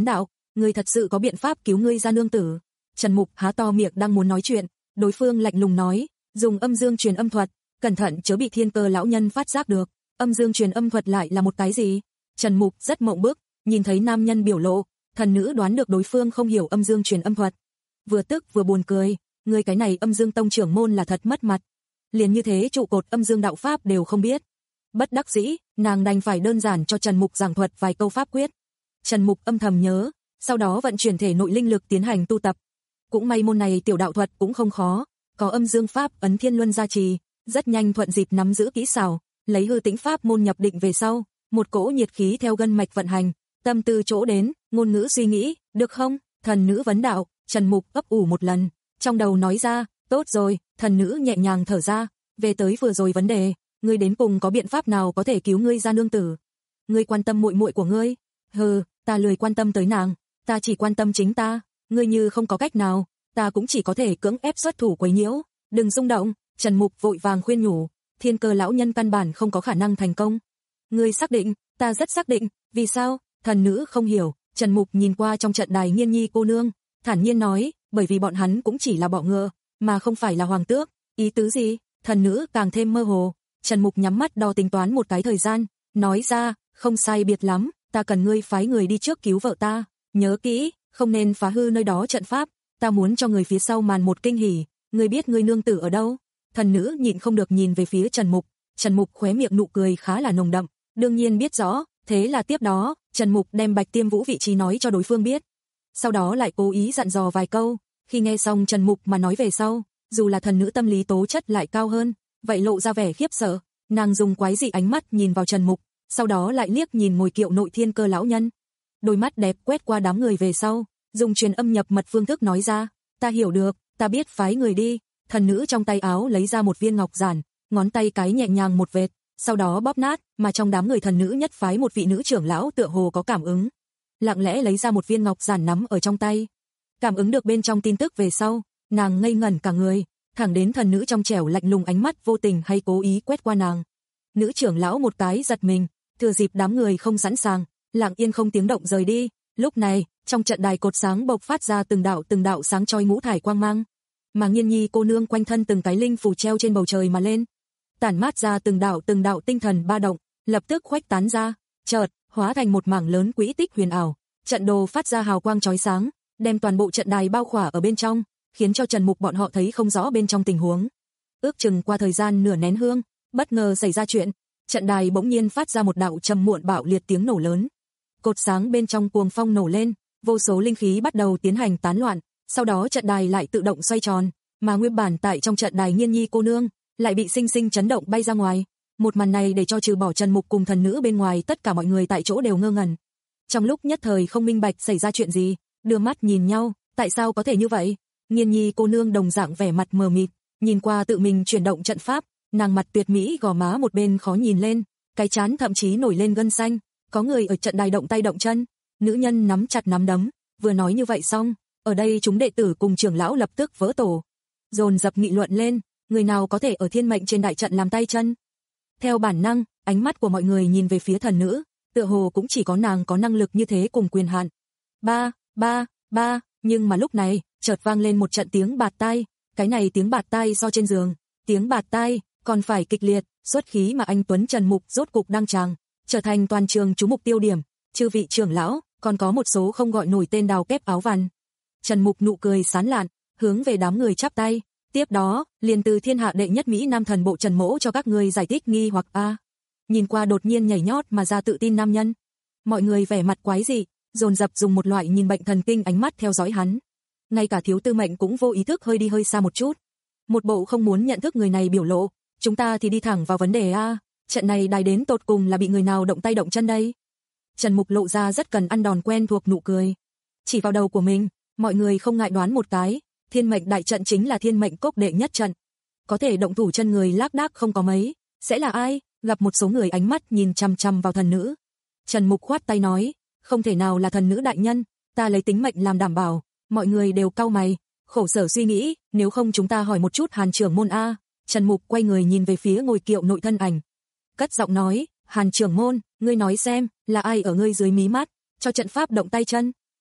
ngươi thật sự có biện pháp cứu ngươi gia nương tử? Trần Mục há to miệng đang muốn nói chuyện, đối phương lạnh lùng nói, dùng âm dương truyền âm thuật, cẩn thận chớ bị Thiên Cơ lão nhân phát giác được. Âm dương truyền âm thuật lại là một cái gì? Trần Mục rất mộng bức, nhìn thấy nam nhân biểu lộ, thần nữ đoán được đối phương không hiểu âm dương truyền âm thuật. Vừa tức vừa buồn cười, ngươi cái này âm dương tông trưởng môn là thật mất mặt. Liền như thế trụ cột âm dương đạo pháp đều không biết. Bất đắc dĩ, nàng đành phải đơn giản cho Trần Mục giảng thuật vài câu pháp quyết. Trần Mục âm thầm nhớ, sau đó vận chuyển thể nội linh lực tiến hành tu tập. Cũng may môn này tiểu đạo thuật cũng không khó, có âm dương pháp ấn thiên luân gia trì, rất nhanh thuận dịp nắm giữ kỹ xảo, lấy hư tĩnh pháp môn nhập định về sau, một cỗ nhiệt khí theo gân mạch vận hành, tâm tư chỗ đến, ngôn ngữ suy nghĩ, được không? Thần nữ vấn đạo. Trần Mục ấp ủ một lần, trong đầu nói ra, tốt rồi. Thần nữ nhẹ nhàng thở ra, về tới vừa rồi vấn đề, ngươi đến cùng có biện pháp nào có thể cứu ngươi gia nương tử? Ngươi quan tâm muội muội của ngươi? Hừ, ta lười quan tâm tới nàng, ta chỉ quan tâm chính ta. Ngươi như không có cách nào, ta cũng chỉ có thể cưỡng ép xuất thủ quấy nhiễu. Đừng rung động. Trần Mục vội vàng khuyên nhủ, Thiên Cơ lão nhân căn bản không có khả năng thành công. Ngươi xác định? Ta rất xác định. Vì sao? Thần nữ không hiểu. Trần Mục nhìn qua trong trận đài Nghiên Nhi cô nương, thản nhiên nói, bởi vì bọn hắn cũng chỉ là bọ ngựa, mà không phải là hoàng tước. Ý tứ gì? Thần nữ càng thêm mơ hồ. Trần Mục nhắm mắt đo tính toán một cái thời gian, nói ra, không sai biệt lắm, ta cần ngươi phái người đi trước cứu vợ ta, nhớ kỹ, không nên phá hư nơi đó trận pháp, ta muốn cho người phía sau màn một kinh hỉ, ngươi biết ngươi nương tử ở đâu? Thần nữ nhịn không được nhìn về phía Trần Mục, Trần Mục khóe miệng nụ cười khá là nồng đậm, đương nhiên biết rõ, thế là tiếp đó, Trần Mục đem Bạch Tiêm Vũ vị trí nói cho đối phương biết. Sau đó lại cố ý dặn dò vài câu, khi nghe xong Trần Mục mà nói về sau, dù là thần nữ tâm lý tố chất lại cao hơn, vậy lộ ra vẻ khiếp sợ, nàng dùng quái dị ánh mắt nhìn vào Trần Mục, sau đó lại liếc nhìn ngồi kiệu nội Thiên Cơ lão nhân. Đôi mắt đẹp quét qua đám người về sau, dùng truyền âm nhập mật phương thức nói ra, ta hiểu được, ta biết phái người đi. Thần nữ trong tay áo lấy ra một viên ngọc giản, ngón tay cái nhẹ nhàng một vệt, sau đó bóp nát, mà trong đám người thần nữ nhất phái một vị nữ trưởng lão tựa hồ có cảm ứng, lặng lẽ lấy ra một viên ngọc giản nắm ở trong tay. Cảm ứng được bên trong tin tức về sau, nàng ngây ngẩn cả người, thẳng đến thần nữ trong trẻo lạnh lùng ánh mắt vô tình hay cố ý quét qua nàng. Nữ trưởng lão một cái giật mình, thừa dịp đám người không sẵn sàng, lặng yên không tiếng động rời đi. Lúc này, trong trận đài cột sáng bộc phát ra từng đạo từng đạo sáng chói ngũ thải quang mang, mà Nghiên Nhi cô nương quanh thân từng cái linh phù treo trên bầu trời mà lên, tản mát ra từng đạo từng đạo tinh thần ba động, lập tức khuếch tán ra, chợt hóa thành một mảng lớn quỹ tích huyền ảo. Trận đồ phát ra hào quang chói sáng, đem toàn bộ trận đài bao khỏa ở bên trong, khiến cho Trần Mục bọn họ thấy không rõ bên trong tình huống. Ước chừng qua thời gian nửa nén hương, bất ngờ xảy ra chuyện, trận đài bỗng nhiên phát ra một đạo trầm muộn bạo liệt tiếng nổ lớn. Cột sáng bên trong cuồng phong nổ lên, vô số linh khí bắt đầu tiến hành tán loạn, sau đó trận đài lại tự động xoay tròn, mà nguyên bản tại trong trận đài Nghiên Nhi cô nương lại bị sinh sinh chấn động bay ra ngoài. Một màn này để cho trừ bỏ Trần Mục cùng thần nữ bên ngoài tất cả mọi người tại chỗ đều ngơ ngẩn. Trong lúc nhất thời không minh bạch xảy ra chuyện gì, đưa mắt nhìn nhau, tại sao có thể như vậy? Nghiên Nhi cô nương đồng dạng vẻ mặt mờ mịt, nhìn qua tự mình chuyển động trận pháp, nàng mặt tuyệt mỹ gò má một bên khó nhìn lên, cái trán thậm chí nổi lên gân xanh, có người ở trận đài động tay động chân. Nữ nhân nắm chặt nắm đấm, vừa nói như vậy xong, ở đây chúng đệ tử cùng trưởng lão lập tức vỡ tổ, dồn dập nghị luận lên, người nào có thể ở thiên mệnh trên đại trận làm tay chân. Theo bản năng, ánh mắt của mọi người nhìn về phía thần nữ, tựa hồ cũng chỉ có nàng có năng lực như thế cùng quyền hạn. Ba, ba, ba, nhưng mà lúc này, chợt vang lên một trận tiếng bạt tai, cái này tiếng bạt tai so trên giường, tiếng bạt tai còn phải kịch liệt, xuất khí mà anh Tuấn Trần Mục rốt cục đăng tràng, trở thành toàn trường chú mục tiêu điểm, chư vị trưởng lão, còn có một số không gọi nổi tên đào kép áo vằn. Trần Mục nụ cười sán lạn, hướng về đám người chắp tay, tiếp đó, liền từ thiên hạ đệ nhất Mỹ Nam thần bộ Trần Mỗ cho các người giải thích nghi hoặc a. Nhìn qua đột nhiên nhảy nhót mà ra tự tin nam nhân, mọi người vẻ mặt quái dị, dồn dập dùng một loại nhìn bệnh thần kinh ánh mắt theo dõi hắn. Ngay cả Thiếu Tư Mệnh cũng vô ý thức hơi đi hơi xa một chút. Một bộ không muốn nhận thức người này biểu lộ, chúng ta thì đi thẳng vào vấn đề a, trận này đài đến tột cùng là bị người nào động tay động chân đây? Trần Mục lộ ra rất cần ăn đòn quen thuộc nụ cười. Chỉ vào đầu của mình, mọi người không ngại đoán một cái, thiên mệnh đại trận chính là thiên mệnh cốc đệ nhất trận. Có thể động thủ chân người lác đác không có mấy, sẽ là ai? Gặp một số người ánh mắt nhìn chằm chằm vào thần nữ. Trần Mục khoát tay nói, không thể nào là thần nữ đại nhân, ta lấy tính mệnh làm đảm bảo. Mọi người đều cau mày, khổ sở suy nghĩ, nếu không chúng ta hỏi một chút Hàn trưởng môn a. Trần Mục quay người nhìn về phía ngồi kiệu nội thân ảnh, cất giọng nói, Hàn trưởng môn, ngươi nói xem, là ai ở ngươi dưới mí mắt, cho trận pháp động tay chân?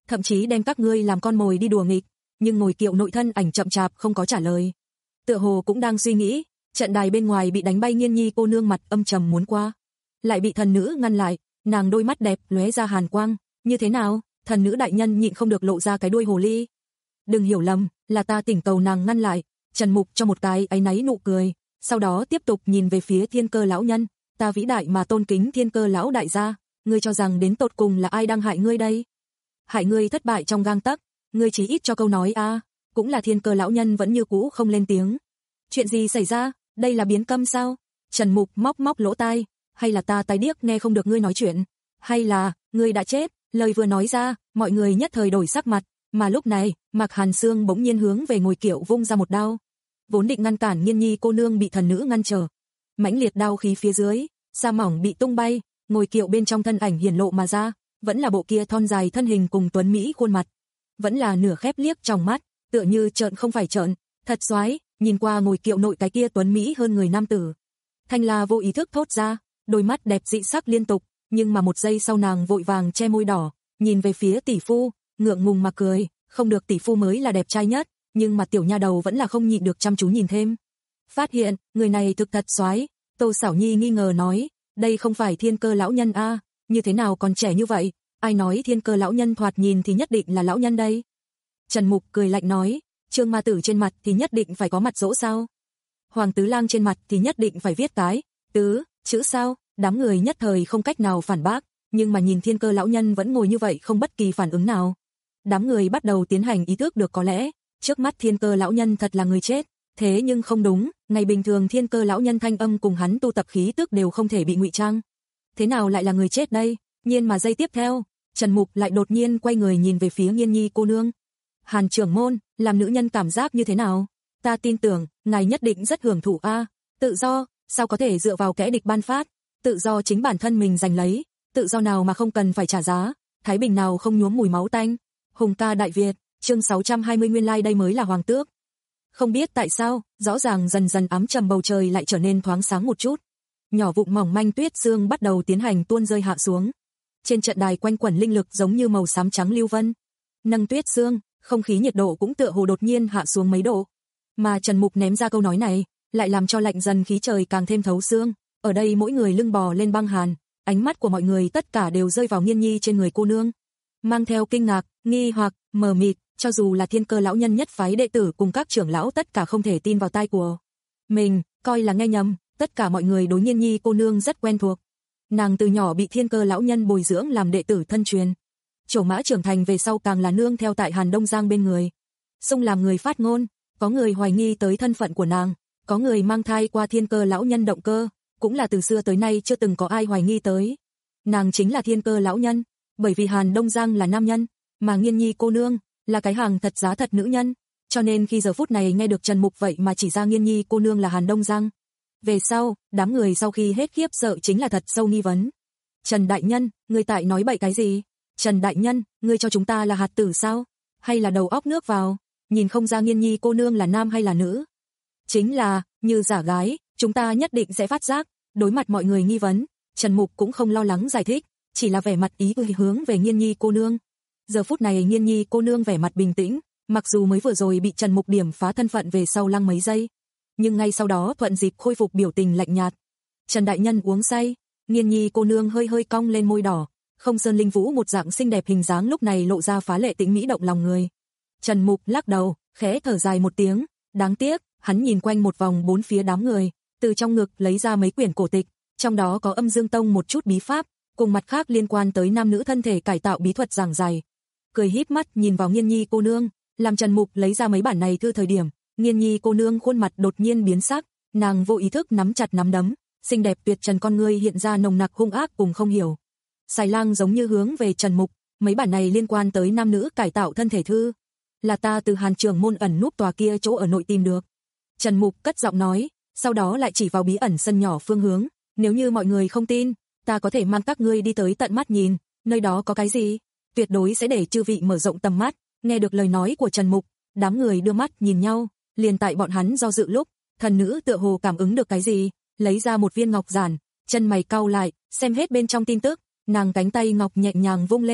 thậm chí đem các ngươi làm con mồi đi đùa nghịch, nhưng ngồi kiệu nội thân ảnh chậm chạp không có trả lời. Tựa hồ cũng đang suy nghĩ, trận đài bên ngoài bị đánh bay Nghiên Nhi cô nương mặt âm trầm muốn qua, lại bị thần nữ ngăn lại, nàng đôi mắt đẹp lóe ra hàn quang, như thế nào? Thần nữ đại nhân nhịn không được lộ ra cái đuôi hồ ly. Đừng hiểu lầm, là ta tỉnh cầu nàng ngăn lại. Trần Mục cho một cái áy náy nụ cười, sau đó tiếp tục nhìn về phía Thiên Cơ lão nhân, ta vĩ đại mà tôn kính Thiên Cơ lão đại gia, ngươi cho rằng đến tột cùng là ai đang hại ngươi đây? Hại ngươi thất bại trong gang tấc, ngươi chỉ ít cho câu nói a. À, cũng là Thiên Cơ lão nhân vẫn như cũ không lên tiếng. Chuyện gì xảy ra? Đây là biến câm sao? Trần Mục móc móc lỗ tai, hay là ta tai điếc nghe không được ngươi nói chuyện, hay là ngươi đã chết? Lời vừa nói ra, mọi người nhất thời đổi sắc mặt, mà lúc này, Mạc Hàn Sương bỗng nhiên hướng về ngồi kiệu vung ra một đao, vốn định ngăn cản Nghiên Nhi cô nương bị thần nữ ngăn trở. Mãnh liệt đao khí phía dưới, sa mỏng bị tung bay, ngồi kiệu bên trong thân ảnh hiển lộ mà ra, vẫn là bộ kia thon dài thân hình cùng tuấn mỹ khuôn mặt, vẫn là nửa khép liếc trong mắt, tựa như trợn không phải trợn, thật xoái, nhìn qua ngồi kiệu nội cái kia tuấn mỹ hơn người nam tử. Thanh La vô ý thức thốt ra, đôi mắt đẹp dị sắc liên tục, nhưng mà một giây sau nàng vội vàng che môi đỏ, nhìn về phía tỷ phu, ngượng ngùng mà cười, không được tỷ phu mới là đẹp trai nhất, nhưng mà tiểu nha đầu vẫn là không nhịn được chăm chú nhìn thêm. Phát hiện, người này thực thật xoái, Tô Sảo Nhi nghi ngờ nói, đây không phải Thiên Cơ lão nhân a, à, như thế nào còn trẻ như vậy, ai nói Thiên Cơ lão nhân thoạt nhìn thì nhất định là lão nhân đây. Trần Mục cười lạnh nói, Trương Ma Tử trên mặt thì nhất định phải có mặt dỗ sao? Hoàng Tứ Lang trên mặt thì nhất định phải viết cái tứ chữ sao? Đám người nhất thời không cách nào phản bác, nhưng mà nhìn Thiên Cơ lão nhân vẫn ngồi như vậy không bất kỳ phản ứng nào. Đám người bắt đầu tiến hành ý thức được có lẽ, trước mắt Thiên Cơ lão nhân thật là người chết, thế nhưng không đúng, ngày bình thường Thiên Cơ lão nhân thanh âm cùng hắn tu tập khí tức đều không thể bị ngụy trang. Thế nào lại là người chết đây? Nhiên mà giây tiếp theo, Trần Mục lại đột nhiên quay người nhìn về phía Nghiên Nhi cô nương. Hàn trưởng môn, làm nữ nhân cảm giác như thế nào? Ta tin tưởng, ngài nhất định rất hưởng thụ a, tự do, sao có thể dựa vào kẻ địch ban phát? Tự do chính bản thân mình giành lấy, tự do nào mà không cần phải trả giá, thái bình nào không nhuốm mùi máu tanh. Hùng ca Đại Việt, chương sáu trăm hai mươi nguyên lai like đây mới là hoàng tước. Không biết tại sao, rõ ràng dần dần ám trầm bầu trời lại trở nên thoáng sáng một chút. Nhỏ vụn mỏng manh tuyết sương bắt đầu tiến hành tuôn rơi hạ xuống. Trên trận đài quanh quẩn linh lực giống như màu xám trắng lưu vân. Nâng tuyết sương, không khí nhiệt độ cũng tựa hồ đột nhiên hạ xuống mấy độ. Mà Trần Mục ném ra câu nói này, lại làm cho lạnh dần khí trời càng thêm thấu xương. Ở đây mỗi người lưng bò lên băng hàn, ánh mắt của mọi người tất cả đều rơi vào Nghiên Nhi trên người cô nương. Mang theo kinh ngạc, nghi hoặc, mờ mịt, cho dù là Thiên Cơ lão nhân nhất phái đệ tử cùng các trưởng lão tất cả không thể tin vào tai của mình, coi là nghe nhầm, tất cả mọi người đối Nghiên Nhi cô nương rất quen thuộc. Nàng từ nhỏ bị Thiên Cơ lão nhân bồi dưỡng làm đệ tử thân truyền. Trổ mã trưởng thành về sau càng là nương theo tại Hàn Đông Giang bên người. Xung làm người phát ngôn, có người hoài nghi tới thân phận của nàng, có người mang thai qua Thiên Cơ lão nhân động cơ, cũng là từ xưa tới nay chưa từng có ai hoài nghi tới. Nàng chính là Thiên Cơ lão nhân, bởi vì Hàn Đông Giang là nam nhân, mà Nghiên Nhi cô nương là cái hàng thật giá thật nữ nhân, cho nên khi giờ phút này nghe được Trần Mục vậy mà chỉ ra Nghiên Nhi cô nương là Hàn Đông Giang. Về sau, đám người sau khi hết khiếp sợ chính là thật sâu nghi vấn. Trần đại nhân, ngươi tại nói bậy cái gì? Trần đại nhân, ngươi cho chúng ta là hạt tử sao? Hay là đầu óc nước vào? Nhìn không ra Nghiên Nhi cô nương là nam hay là nữ? Chính là, như giả gái, chúng ta nhất định sẽ phát giác. Đối mặt mọi người nghi vấn, Trần Mục cũng không lo lắng giải thích, chỉ là vẻ mặt ý cười hướng về Nghiên Nhi cô nương. Giờ phút này Nghiên Nhi cô nương vẻ mặt bình tĩnh, mặc dù mới vừa rồi bị Trần Mục điểm phá thân phận về sau lăng mấy giây, nhưng ngay sau đó thuận dịp khôi phục biểu tình lạnh nhạt. Trần đại nhân uống say, Nghiên Nhi cô nương hơi hơi cong lên môi đỏ, không sơn linh vũ một dạng xinh đẹp hình dáng lúc này lộ ra phá lệ tĩnh mỹ động lòng người. Trần Mục lắc đầu, khẽ thở dài một tiếng, đáng tiếc, hắn nhìn quanh một vòng bốn phía đám người, từ trong ngực lấy ra mấy quyển cổ tịch, trong đó có Âm Dương Tông một chút bí pháp, cùng mặt khác liên quan tới nam nữ thân thể cải tạo bí thuật giảng giải. Cười híp mắt nhìn vào Nghiên Nhi cô nương, làm Trần Mục lấy ra mấy bản này thư thời điểm, Nghiên Nhi cô nương khuôn mặt đột nhiên biến sắc, nàng vô ý thức nắm chặt nắm đấm, xinh đẹp tuyệt trần con ngươi hiện ra nồng nặc hung ác cùng không hiểu. Xài lang giống như hướng về Trần Mục, mấy bản này liên quan tới nam nữ cải tạo thân thể thư, là ta từ Hàn trưởng môn ẩn núp tòa kia chỗ ở nội tìm được. Trần Mục cất giọng nói, sau đó lại chỉ vào bí ẩn sân nhỏ phương hướng, nếu như mọi người không tin, ta có thể mang các ngươi đi tới tận mắt nhìn, nơi đó có cái gì, tuyệt đối sẽ để chư vị mở rộng tầm mắt. Nghe được lời nói của Trần Mục, đám người đưa mắt nhìn nhau, liền tại bọn hắn do dự lúc, thần nữ tựa hồ cảm ứng được cái gì, lấy ra một viên ngọc giản, chân mày cau lại, xem hết bên trong tin tức, nàng cánh tay ngọc nhẹ nhàng vung lên,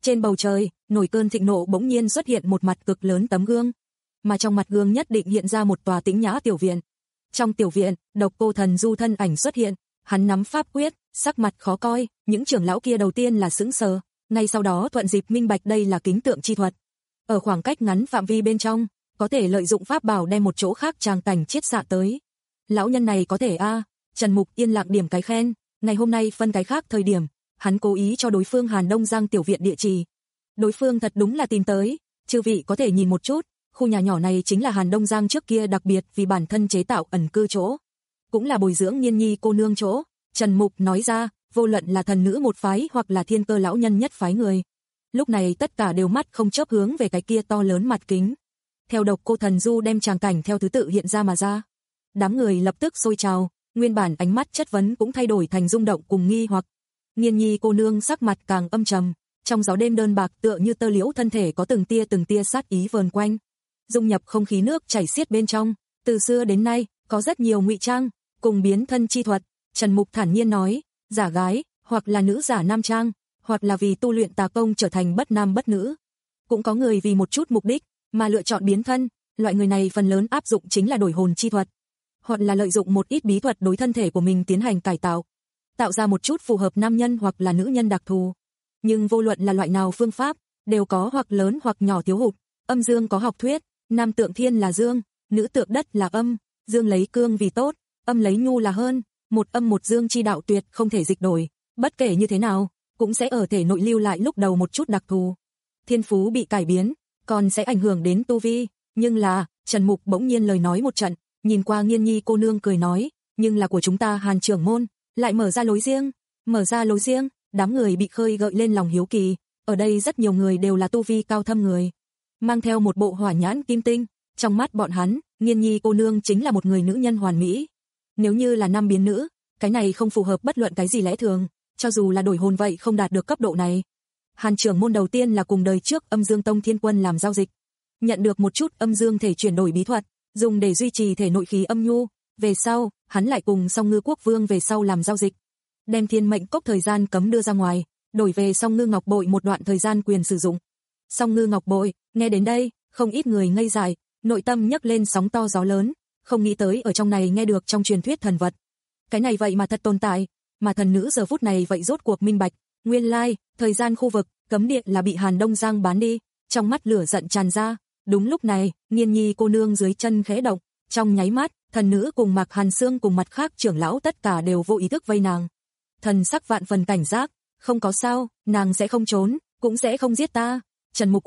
Trên bầu trời, nổi cơn thịnh nộ bỗng nhiên xuất hiện một mặt cực lớn tấm gương, mà trong mặt gương nhất định hiện ra một tòa tĩnh nhã tiểu viện. Trong tiểu viện, Độc Cô Thần Du thân ảnh xuất hiện, hắn nắm pháp quyết, sắc mặt khó coi, những trưởng lão kia đầu tiên là sững sờ, ngay sau đó thuận dịp minh bạch đây là kính tượng chi thuật. Ở khoảng cách ngắn phạm vi bên trong, có thể lợi dụng pháp bảo đem một chỗ khác tràng cảnh chiết xạ tới. Lão nhân này có thể a, à, Trần Mục yên lặng điểm cái khen, ngày hôm nay phân cái khác thời điểm, hắn cố ý cho đối phương Hàn Đông Giang tiểu viện địa chỉ. Đối phương thật đúng là tìm tới, chư vị có thể nhìn một chút, khu nhà nhỏ này chính là Hàn Đông Giang trước kia đặc biệt vì bản thân chế tạo ẩn cư chỗ, cũng là bồi dưỡng Nghiên Nhi cô nương chỗ. Trần Mục nói ra, vô luận là thần nữ một phái hoặc là Thiên Cơ lão nhân nhất phái người. Lúc này tất cả đều mắt không chớp hướng về cái kia to lớn mặt kính. Theo Độc Cô Thần Du đem tràng cảnh theo thứ tự hiện ra mà ra. Đám người lập tức sôi trào, nguyên bản ánh mắt chất vấn cũng thay đổi thành rung động cùng nghi hoặc. Nghiên Nhi cô nương sắc mặt càng âm trầm, trong gió đêm đơn bạc tựa như tơ liễu thân thể có từng tia từng tia sát ý vờn quanh, dung nhập không khí nước chảy xiết bên trong. Từ xưa đến nay, có rất nhiều ngụy trang cùng biến thân chi thuật. Trần Mục thản nhiên nói, giả gái, hoặc là nữ giả nam trang, hoặc là vì tu luyện tà công trở thành bất nam bất nữ. Cũng có người vì một chút mục đích mà lựa chọn biến thân, loại người này phần lớn áp dụng chính là đổi hồn chi thuật, hoặc là lợi dụng một ít bí thuật đối thân thể của mình tiến hành cải tạo, tạo ra một chút phù hợp nam nhân hoặc là nữ nhân đặc thù. Nhưng vô luận là loại nào phương pháp, đều có hoặc lớn hoặc nhỏ thiếu hụt. Âm dương có học thuyết, nam tượng thiên là dương, nữ tượng đất là âm, dương lấy cương vì tốt, âm lấy nhu là hơn, một âm một dương chi đạo tuyệt không thể dịch đổi, bất kể như thế nào, cũng sẽ ở thể nội lưu lại lúc đầu một chút đặc thù. Thiên phú bị cải biến, còn sẽ ảnh hưởng đến tu vi, nhưng là, Trần Mục bỗng nhiên lời nói một trận, nhìn qua Nghiên Nhi cô nương cười nói, nhưng là của chúng ta Hàn trưởng môn, lại mở ra lối riêng, mở ra lối riêng, đám người bị khơi gợi lên lòng hiếu kỳ, ở đây rất nhiều người đều là tu vi cao thâm người, mang theo một bộ hỏa nhãn kim tinh, trong mắt bọn hắn, Nghiên Nhi cô nương chính là một người nữ nhân hoàn mỹ. Nếu như là nam biến nữ, cái này không phù hợp bất luận cái gì lẽ thường, cho dù là đổi hồn vậy không đạt được cấp độ này. Hàn trưởng môn đầu tiên là cùng đời trước Âm Dương Tông Thiên Quân làm giao dịch, nhận được một chút âm dương thể chuyển đổi bí thuật, dùng để duy trì thể nội khí âm nhu. Về sau, hắn lại cùng Song Ngư Quốc Vương về sau làm giao dịch, đem Thiên Mệnh Cốc thời gian cấm đưa ra ngoài, đổi về Song Ngư Ngọc Bội một đoạn thời gian quyền sử dụng. Song Ngư Ngọc Bội, nghe đến đây, không ít người ngây dại, nội tâm nhấc lên sóng to gió lớn, không nghĩ tới ở trong này nghe được trong truyền thuyết thần vật. Cái này vậy mà thật tồn tại, mà thần nữ giờ phút này vậy rốt cuộc minh bạch, nguyên lai, thời gian khu vực, cấm địa là bị Hàn Đông Giang bán đi, trong mắt lửa giận tràn ra. Đúng lúc này, Nghiên Nhi cô nương dưới chân khẽ động, trong nháy mắt, thần nữ cùng Mạc Hàn Sương cùng mặt khác trưởng lão tất cả đều vô ý thức vây nàng. Thần sắc vạn phần cảnh giác, không có sao, nàng sẽ không trốn, cũng sẽ không giết ta. Trần Mục.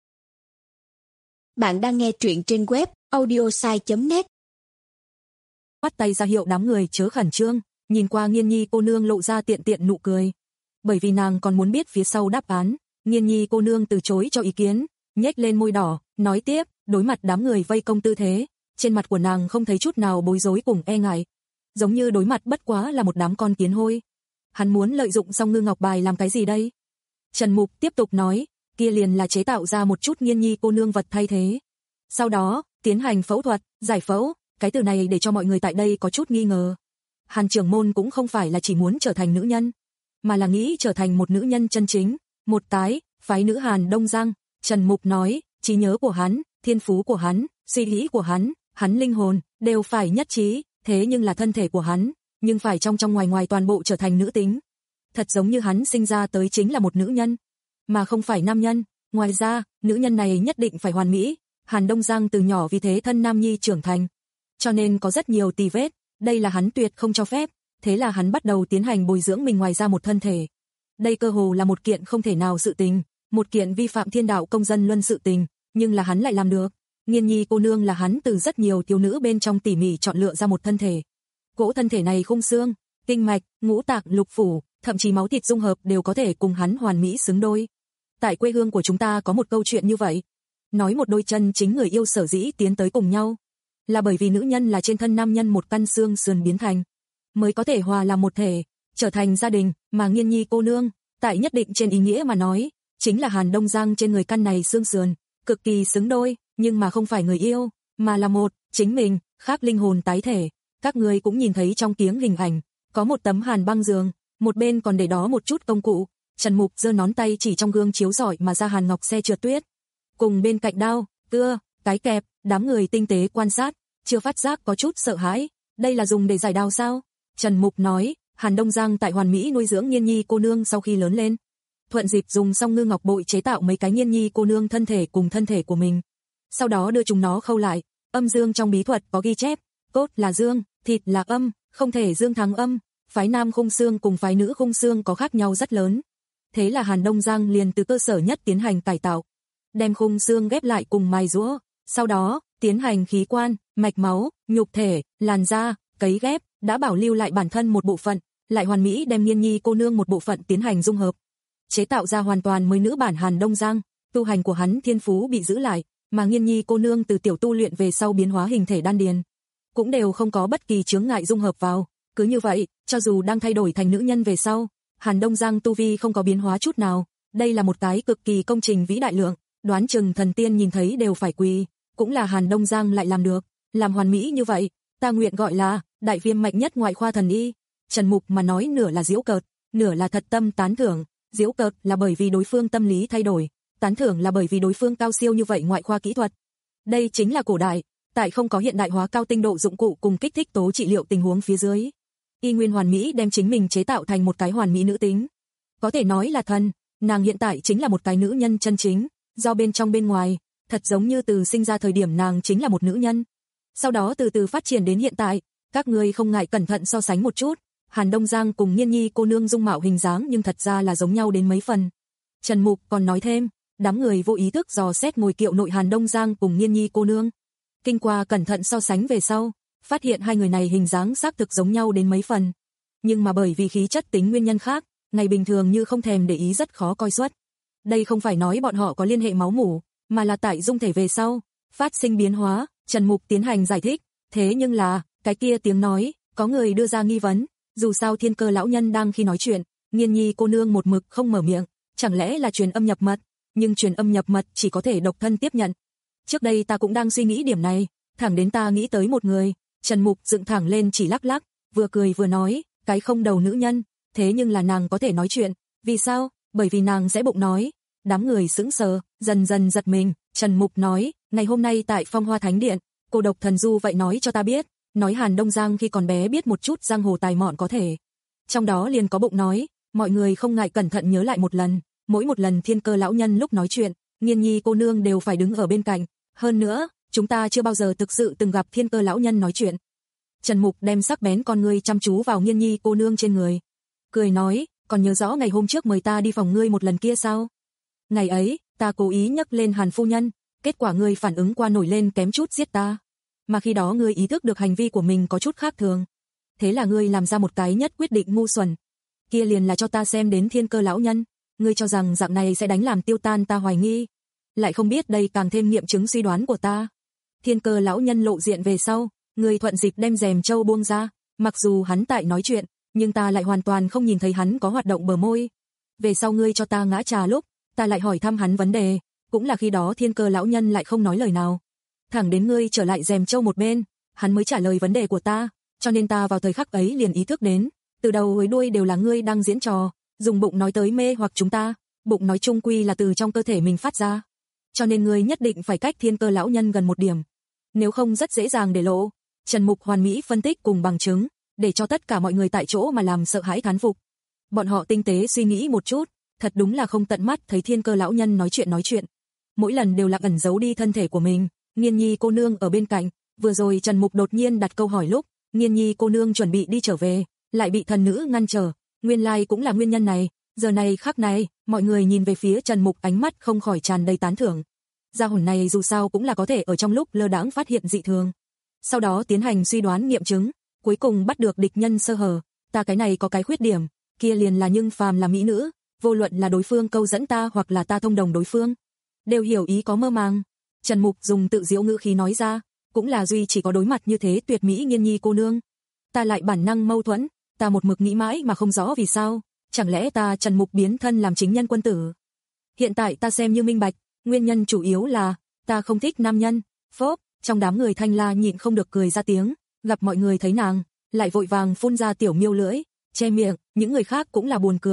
Bạn đang nghe truyện trên web audiosai chấm net. Bắt tay ra hiệu đám người chớ khẩn trương, nhìn qua Nghiên Nhi cô nương lộ ra tiện tiện nụ cười. Bởi vì nàng còn muốn biết phía sau đáp án, Nghiên Nhi cô nương từ chối cho ý kiến, nhếch lên môi đỏ, nói tiếp, đối mặt đám người vây công tư thế, trên mặt của nàng không thấy chút nào bối rối cùng e ngại, giống như đối mặt bất quá là một đám con kiến hôi. Hắn muốn lợi dụng Song Ngư Ngọc Bài làm cái gì đây? Trần Mục tiếp tục nói, kia liền là chế tạo ra một chút Nghiên Nhi cô nương vật thay thế. Sau đó, tiến hành phẫu thuật, giải phẫu, cái từ này để cho mọi người tại đây có chút nghi ngờ. Hàn trưởng môn cũng không phải là chỉ muốn trở thành nữ nhân, mà là nghĩ trở thành một nữ nhân chân chính, một tái, phái nữ Hàn Đông Giang. Trần Mục nói, trí nhớ của hắn, thiên phú của hắn, suy nghĩ của hắn, hắn linh hồn, đều phải nhất trí, thế nhưng là thân thể của hắn, nhưng phải trong trong ngoài ngoài toàn bộ trở thành nữ tính. Thật giống như hắn sinh ra tới chính là một nữ nhân, mà không phải nam nhân. Ngoài ra, nữ nhân này nhất định phải hoàn mỹ. Hàn Đông Giang từ nhỏ vì thế thân nam nhi trưởng thành, cho nên có rất nhiều tì vết, đây là hắn tuyệt không cho phép, thế là hắn bắt đầu tiến hành bồi dưỡng mình ngoài ra một thân thể. Đây cơ hồ là một kiện không thể nào sự tình, một kiện vi phạm thiên đạo công dân luân sự tình, nhưng là hắn lại làm được. Nghiên Nhi cô nương là hắn từ rất nhiều thiếu nữ bên trong tỉ mỉ chọn lựa ra một thân thể. Cỗ thân thể này khung xương, kinh mạch, ngũ tạng lục phủ, thậm chí máu thịt dung hợp đều có thể cùng hắn hoàn mỹ xứng đôi. Tại quê hương của chúng ta có một câu chuyện như vậy, nói một đôi chân chính người yêu sở dĩ tiến tới cùng nhau, là bởi vì nữ nhân là trên thân nam nhân một căn xương sườn biến thành, mới có thể hòa làm một thể, trở thành gia đình, mà Nghiên Nhi cô nương, tại nhất định trên ý nghĩa mà nói, chính là Hàn Đông Giang trên người căn này xương sườn, cực kỳ xứng đôi, nhưng mà không phải người yêu, mà là một, chính mình, khác linh hồn tái thể. Các người cũng nhìn thấy trong tiếng hình ảnh, có một tấm hàn băng giường, một bên còn để đó một chút công cụ, Trần Mục giơ ngón tay chỉ trong gương chiếu rọi mà ra Hàn Ngọc xe trượt tuyết. Cùng bên cạnh đao, cưa, cái kẹp, đám người tinh tế quan sát, chưa phát giác có chút sợ hãi. Đây là dùng để giải đao sao? Trần Mục nói, Hàn Đông Giang tại Hoàn Mỹ nuôi dưỡng Nghiên Nhi cô nương sau khi lớn lên. Thuận dịp dùng xong ngư ngọc bội chế tạo mấy cái Nghiên Nhi cô nương thân thể cùng thân thể của mình. Sau đó đưa chúng nó khâu lại, âm dương trong bí thuật có ghi chép, cốt là dương, thịt là âm, không thể dương thắng âm, phái nam khung xương cùng phái nữ khung xương có khác nhau rất lớn. Thế là Hàn Đông Giang liền từ cơ sở nhất tiến hành cải tạo, đem khung xương ghép lại cùng mài giũa, sau đó tiến hành khí quan, mạch máu, nhục thể, làn da, cấy ghép, đã bảo lưu lại bản thân một bộ phận, lại hoàn mỹ đem Nghiên Nhi cô nương một bộ phận tiến hành dung hợp, chế tạo ra hoàn toàn mới nữ bản Hàn Đông Giang. Tu hành của hắn thiên phú bị giữ lại, mà Nghiên Nhi cô nương từ tiểu tu luyện về sau biến hóa hình thể đan điền, cũng đều không có bất kỳ chướng ngại dung hợp vào. Cứ như vậy, cho dù đang thay đổi thành nữ nhân về sau, Hàn Đông Giang tu vi không có biến hóa chút nào. Đây là một cái cực kỳ công trình vĩ đại lượng, đoán chừng thần tiên nhìn thấy đều phải quỳ, cũng là Hàn Đông Giang lại làm được, làm hoàn mỹ như vậy, ta nguyện gọi là đại viêm mạnh nhất ngoại khoa thần y. Trần Mục mà nói nửa là giễu cợt, nửa là thật tâm tán thưởng. Giễu cợt là bởi vì đối phương tâm lý thay đổi, tán thưởng là bởi vì đối phương cao siêu như vậy ngoại khoa kỹ thuật. Đây chính là cổ đại, tại không có hiện đại hóa cao tinh độ dụng cụ cùng kích thích tố trị liệu tình huống phía dưới, y nguyên hoàn mỹ đem chính mình chế tạo thành một cái hoàn mỹ nữ tính. Có thể nói là thần, nàng hiện tại chính là một cái nữ nhân chân chính, do bên trong bên ngoài, thật giống như từ sinh ra thời điểm nàng chính là một nữ nhân. Sau đó từ từ phát triển đến hiện tại, các người không ngại cẩn thận so sánh một chút, Hàn Đông Giang cùng Nghiên Nhi cô nương dung mạo hình dáng nhưng thật ra là giống nhau đến mấy phần. Trần Mục còn nói thêm, đám người vô ý thức dò xét ngồi kiệu nội Hàn Đông Giang cùng Nghiên Nhi cô nương. Kinh qua cẩn thận so sánh về sau, phát hiện hai người này hình dáng xác thực giống nhau đến mấy phần. Nhưng mà bởi vì khí chất tính nguyên nhân khác, ngày bình thường như không thèm để ý rất khó coi xuất. Đây không phải nói bọn họ có liên hệ máu mủ, mà là tại dung thể về sau, phát sinh biến hóa. Trần Mục tiến hành giải thích, thế nhưng là, cái kia tiếng nói, có người đưa ra nghi vấn, dù sao Thiên Cơ lão nhân đang khi nói chuyện, Nghiên Nhi cô nương một mực không mở miệng, chẳng lẽ là truyền âm nhập mật, nhưng truyền âm nhập mật chỉ có thể độc thân tiếp nhận. Trước đây ta cũng đang suy nghĩ điểm này, thẳng đến ta nghĩ tới một người. Trần Mục dựng thẳng lên chỉ lắc lắc, vừa cười vừa nói, cái không đầu nữ nhân, thế nhưng là nàng có thể nói chuyện, vì sao? Bởi vì nàng sẽ bụng nói. Đám người sững sờ, dần dần giật mình. Trần Mục nói, ngày hôm nay tại Phong Hoa Thánh Điện, cô độc thần du vậy nói cho ta biết, nói Hàn Đông Giang khi còn bé biết một chút giang hồ tài mọn có thể. Trong đó liền có bụng nói, mọi người không ngại cẩn thận nhớ lại một lần, mỗi một lần Thiên Cơ lão nhân lúc nói chuyện, Nghiên Nhi cô nương đều phải đứng ở bên cạnh. Hơn nữa, chúng ta chưa bao giờ thực sự từng gặp Thiên Cơ lão nhân nói chuyện. Trần Mục đem sắc bén con ngươi chăm chú vào Nghiên Nhi cô nương trên người, cười nói, còn nhớ rõ ngày hôm trước mời ta đi phòng ngươi một lần kia sao? Ngày ấy, ta cố ý nhắc lên Hàn phu nhân, kết quả ngươi phản ứng qua nổi lên kém chút giết ta. Mà khi đó ngươi ý thức được hành vi của mình có chút khác thường. Thế là ngươi làm ra một cái nhất quyết định ngu xuẩn. Kia liền là cho ta xem đến Thiên Cơ lão nhân, ngươi cho rằng dạng này sẽ đánh làm tiêu tan ta hoài nghi. Lại không biết đây càng thêm nghiệm chứng suy đoán của ta. Thiên Cơ lão nhân lộ diện về sau, ngươi thuận dịp đem rèm châu buông ra, mặc dù hắn tại nói chuyện, nhưng ta lại hoàn toàn không nhìn thấy hắn có hoạt động bờ môi. Về sau ngươi cho ta ngã trà lúc, ta lại hỏi thăm hắn vấn đề, cũng là khi đó Thiên Cơ lão nhân lại không nói lời nào. Thẳng đến ngươi trở lại rèm châu một bên, hắn mới trả lời vấn đề của ta, cho nên ta vào thời khắc ấy liền ý thức đến, từ đầu tới đuôi đều là ngươi đang diễn trò, dùng bụng nói tới mê hoặc chúng ta, bụng nói chung quy là từ trong cơ thể mình phát ra. Cho nên ngươi nhất định phải cách Thiên Cơ lão nhân gần một điểm, nếu không rất dễ dàng để lộ. Trần Mục hoàn mỹ phân tích cùng bằng chứng, để cho tất cả mọi người tại chỗ mà làm sợ hãi thán phục. Bọn họ tinh tế suy nghĩ một chút, thật đúng là không tận mắt thấy Thiên Cơ lão nhân nói chuyện nói chuyện. Mỗi lần đều là ẩn giấu đi thân thể của mình. Nghiên Nhi cô nương ở bên cạnh, vừa rồi Trần Mục đột nhiên đặt câu hỏi lúc, Nghiên Nhi cô nương chuẩn bị đi trở về, lại bị thần nữ ngăn trở, nguyên lai cũng là nguyên nhân này. Giờ này khắc này, mọi người nhìn về phía Trần Mục ánh mắt không khỏi tràn đầy tán thưởng. Gia hồn này dù sao cũng là có thể ở trong lúc lơ đãng phát hiện dị thường, sau đó tiến hành suy đoán nghiệm chứng, cuối cùng bắt được địch nhân sơ hở. Ta cái này có cái khuyết điểm, kia liền là nhưng phàm là mỹ nữ, vô luận là đối phương câu dẫn ta hoặc là ta thông đồng đối phương, đều hiểu ý có mơ màng. Trần Mục dùng tự diễu ngữ khí nói ra, cũng là duy chỉ có đối mặt như thế tuyệt mỹ Nghiên Nhi cô nương, ta lại bản năng mâu thuẫn, ta một mực nghĩ mãi mà không rõ vì sao, chẳng lẽ ta Trần Mục biến thân làm chính nhân quân tử. Hiện tại ta xem như minh bạch, nguyên nhân chủ yếu là ta không thích nam nhân. Phốp, trong đám người Thanh La nhịn không được cười ra tiếng, gặp mọi người thấy nàng, lại vội vàng phun ra tiểu miêu lưỡi, che miệng, những người khác cũng là buồn cười.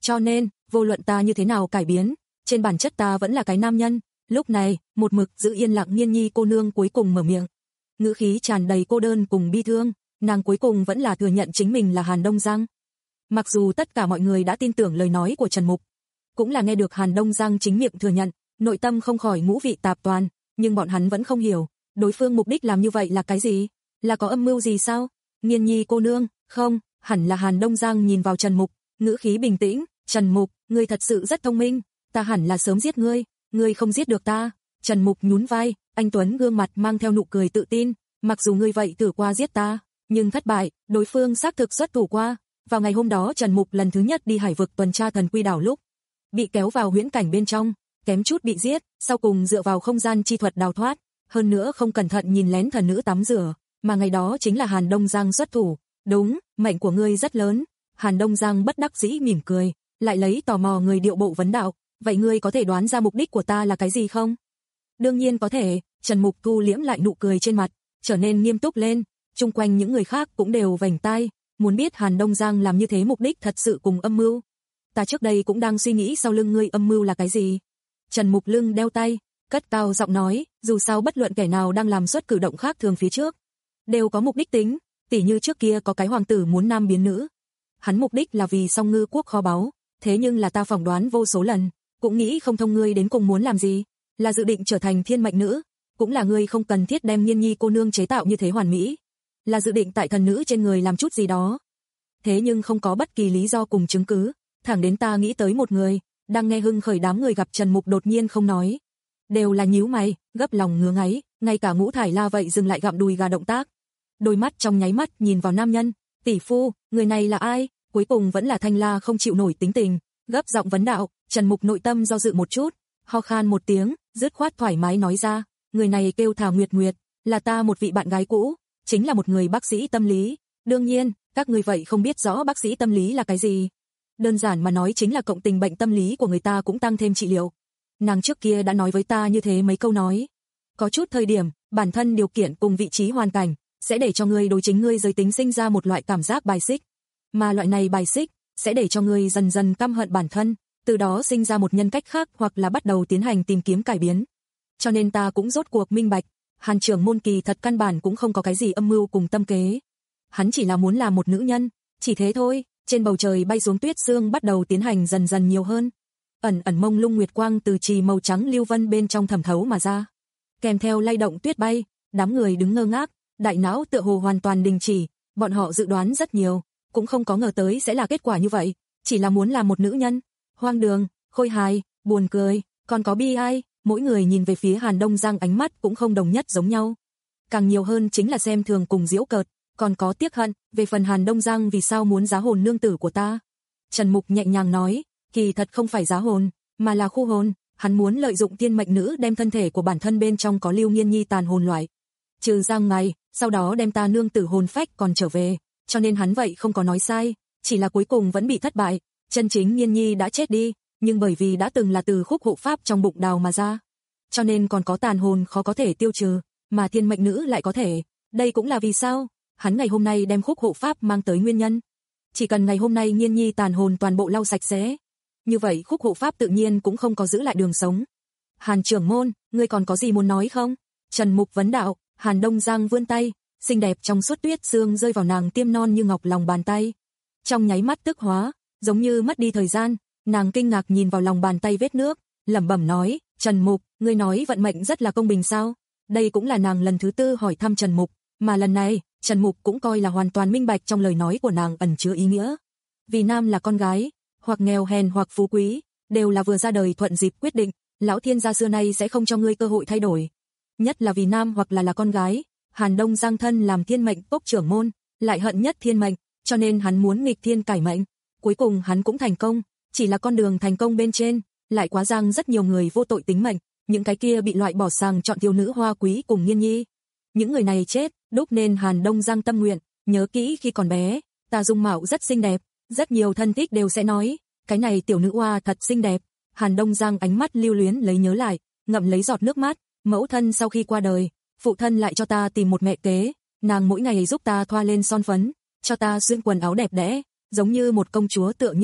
Cho nên, vô luận ta như thế nào cải biến, trên bản chất ta vẫn là cái nam nhân. Lúc này, một mực giữ yên lặng Nghiên Nhi cô nương cuối cùng mở miệng. Ngữ khí tràn đầy cô đơn cùng bi thương, nàng cuối cùng vẫn là thừa nhận chính mình là Hàn Đông Giang. Mặc dù tất cả mọi người đã tin tưởng lời nói của Trần Mục, cũng là nghe được Hàn Đông Giang chính miệng thừa nhận, nội tâm không khỏi ngũ vị tạp toàn, nhưng bọn hắn vẫn không hiểu, đối phương mục đích làm như vậy là cái gì? Là có âm mưu gì sao? Nghiên Nhi cô nương, không, hẳn là Hàn Đông Giang nhìn vào Trần Mục, ngữ khí bình tĩnh, Trần Mục, ngươi thật sự rất thông minh, ta hẳn là sớm giết ngươi, ngươi không giết được ta. Trần Mục nhún vai, anh tuấn gương mặt mang theo nụ cười tự tin, mặc dù ngươi vậy thử qua giết ta, nhưng thất bại, đối phương xác thực xuất thủ qua. Vào ngày hôm đó Trần Mục lần thứ nhất đi hải vực tuần tra Thần Quy đảo lúc bị kéo vào huyễn cảnh bên trong, kém chút bị giết, sau cùng dựa vào không gian chi thuật đào thoát, hơn nữa không cẩn thận nhìn lén thần nữ tắm rửa, mà ngày đó chính là Hàn Đông Giang xuất thủ. Đúng, mệnh của ngươi rất lớn. Hàn Đông Giang bất đắc dĩ mỉm cười, lại lấy tò mò người điệu bộ vấn đạo, vậy ngươi có thể đoán ra mục đích của ta là cái gì không? Đương nhiên có thể. Trần Mục thu liễm lại nụ cười trên mặt, trở nên nghiêm túc lên, chung quanh những người khác cũng đều vành tai, muốn biết Hàn Đông Giang làm như thế mục đích thật sự cùng âm mưu. Ta trước đây cũng đang suy nghĩ sau lưng ngươi âm mưu là cái gì. Trần Mục lưng đeo tay, cất cao giọng nói, dù sao bất luận kẻ nào đang làm xuất cử động khác thường phía trước, đều có mục đích tính, tỉ như trước kia có cái hoàng tử muốn nam biến nữ. Hắn mục đích là vì Song Ngư quốc kho báu, thế nhưng là ta phỏng đoán vô số lần, cũng nghĩ không thông ngươi đến cùng muốn làm gì, là dự định trở thành thiên mệnh nữ, cũng là ngươi không cần thiết đem Nghiên Nhi cô nương chế tạo như thế hoàn mỹ, là dự định tại thần nữ trên người làm chút gì đó. Thế nhưng không có bất kỳ lý do cùng chứng cứ, thẳng đến ta nghĩ tới một người, đang nghe hưng khởi đám người gặp Trần Mục đột nhiên không nói, đều là nhíu mày, gấp lòng ngứa ngáy, ngay cả Ngũ Thải La vậy dừng lại gặm đùi gà động tác. Đôi mắt trong nháy mắt nhìn vào nam nhân, tỷ phu, người này là ai? Cuối cùng vẫn là Thanh La không chịu nổi tính tình, gấp giọng vấn đạo. Trần Mục nội tâm do dự một chút, ho khan một tiếng, dứt khoát thoải mái nói ra, người này kêu Thảo Nguyệt Nguyệt, là ta một vị bạn gái cũ, chính là một người bác sĩ tâm lý. Đương nhiên, các người vậy không biết rõ bác sĩ tâm lý là cái gì. Đơn giản mà nói chính là cộng tình bệnh tâm lý của người ta cũng tăng thêm trị liệu. Nàng trước kia đã nói với ta như thế mấy câu nói. Có chút thời điểm, bản thân điều kiện cùng vị trí hoàn cảnh sẽ để cho ngươi đối chính ngươi giới tính sinh ra một loại cảm giác bài xích, mà loại này bài xích sẽ để cho ngươi dần dần căm hận bản thân, từ đó sinh ra một nhân cách khác hoặc là bắt đầu tiến hành tìm kiếm cải biến. Cho nên ta cũng rốt cuộc minh bạch, Hàn trưởng môn kỳ thật căn bản cũng không có cái gì âm mưu cùng tâm kế. Hắn chỉ là muốn làm một nữ nhân, chỉ thế thôi. Trên bầu trời bay xuống tuyết sương bắt đầu tiến hành dần dần nhiều hơn. Ẩn ẩn mông lung nguyệt quang từ trì màu trắng lưu vân bên trong thẩm thấu mà ra. Kèm theo lay động tuyết bay, đám người đứng ngơ ngác, đại não tựa hồ hoàn toàn đình chỉ, bọn họ dự đoán rất nhiều, cũng không có ngờ tới sẽ là kết quả như vậy, chỉ là muốn làm một nữ nhân. Hoang đường, khôi hài, buồn cười, còn có bi ai, mỗi người nhìn về phía Hàn Đông Giang ánh mắt cũng không đồng nhất giống nhau. Càng nhiều hơn chính là xem thường cùng giễu cợt, còn có tiếc hận, về phần Hàn Đông Giang vì sao muốn giá hồn nương tử của ta. Trần Mục nhẹ nhàng nói, kỳ thật không phải giá hồn, mà là khu hồn, hắn muốn lợi dụng thiên mệnh nữ đem thân thể của bản thân bên trong có Lưu Nghiên Nhi tàn hồn loại trừ ra ngày, sau đó đem ta nương tử hồn phách còn trở về, cho nên hắn vậy không có nói sai, chỉ là cuối cùng vẫn bị thất bại. Chân chính Nghiên Nhi đã chết đi, nhưng bởi vì đã từng là từ khúc hộ pháp trong bụng đào mà ra, cho nên còn có tàn hồn khó có thể tiêu trừ, mà thiên mệnh nữ lại có thể. Đây cũng là vì sao hắn ngày hôm nay đem khúc hộ pháp mang tới nguyên nhân. Chỉ cần ngày hôm nay Nghiên Nhi tàn hồn toàn bộ lau sạch sẽ, như vậy khúc hộ pháp tự nhiên cũng không có giữ lại đường sống. Hàn trưởng môn, ngươi còn có gì muốn nói không? Trần Mục vấn đạo. Hàn Đông Giang vươn tay, xinh đẹp trong suốt tuyết sương rơi vào nàng tiêm non như ngọc lòng bàn tay. Trong nháy mắt tức hóa, giống như mất đi thời gian, nàng kinh ngạc nhìn vào lòng bàn tay vết nước, lẩm bẩm nói, Trần Mục, ngươi nói vận mệnh rất là công bình sao? Đây cũng là nàng lần thứ tư hỏi thăm Trần Mục, mà lần này, Trần Mục cũng coi là hoàn toàn minh bạch trong lời nói của nàng ẩn chứa ý nghĩa. Vì nam là con gái, hoặc nghèo hèn hoặc phú quý, đều là vừa ra đời thuận dịp quyết định, lão thiên gia xưa nay sẽ không cho ngươi cơ hội thay đổi. Nhất là vì nam hoặc là là con gái, Hàn Đông Giang thân làm thiên mệnh tốc trưởng môn, lại hận nhất thiên mệnh, cho nên hắn muốn nghịch thiên cải mệnh. Cuối cùng hắn cũng thành công, chỉ là con đường thành công bên trên, lại quá giang rất nhiều người vô tội tính mệnh, những cái kia bị loại bỏ sàng chọn thiếu nữ hoa quý cùng Nghiên Nhi. Những người này chết, đúc nên Hàn Đông Giang tâm nguyện, nhớ kỹ khi còn bé, ta dung mạo rất xinh đẹp, rất nhiều thân thích đều sẽ nói, cái này tiểu nữ hoa thật xinh đẹp. Hàn Đông Giang ánh mắt lưu luyến lấy nhớ lại, ngậm lấy giọt nước mắt, mẫu thân sau khi qua đời, phụ thân lại cho ta tìm một mẹ kế, nàng mỗi ngày giúp ta thoa lên son phấn, cho ta xuyên quần áo đẹp đẽ, giống như một công chúa tựa như,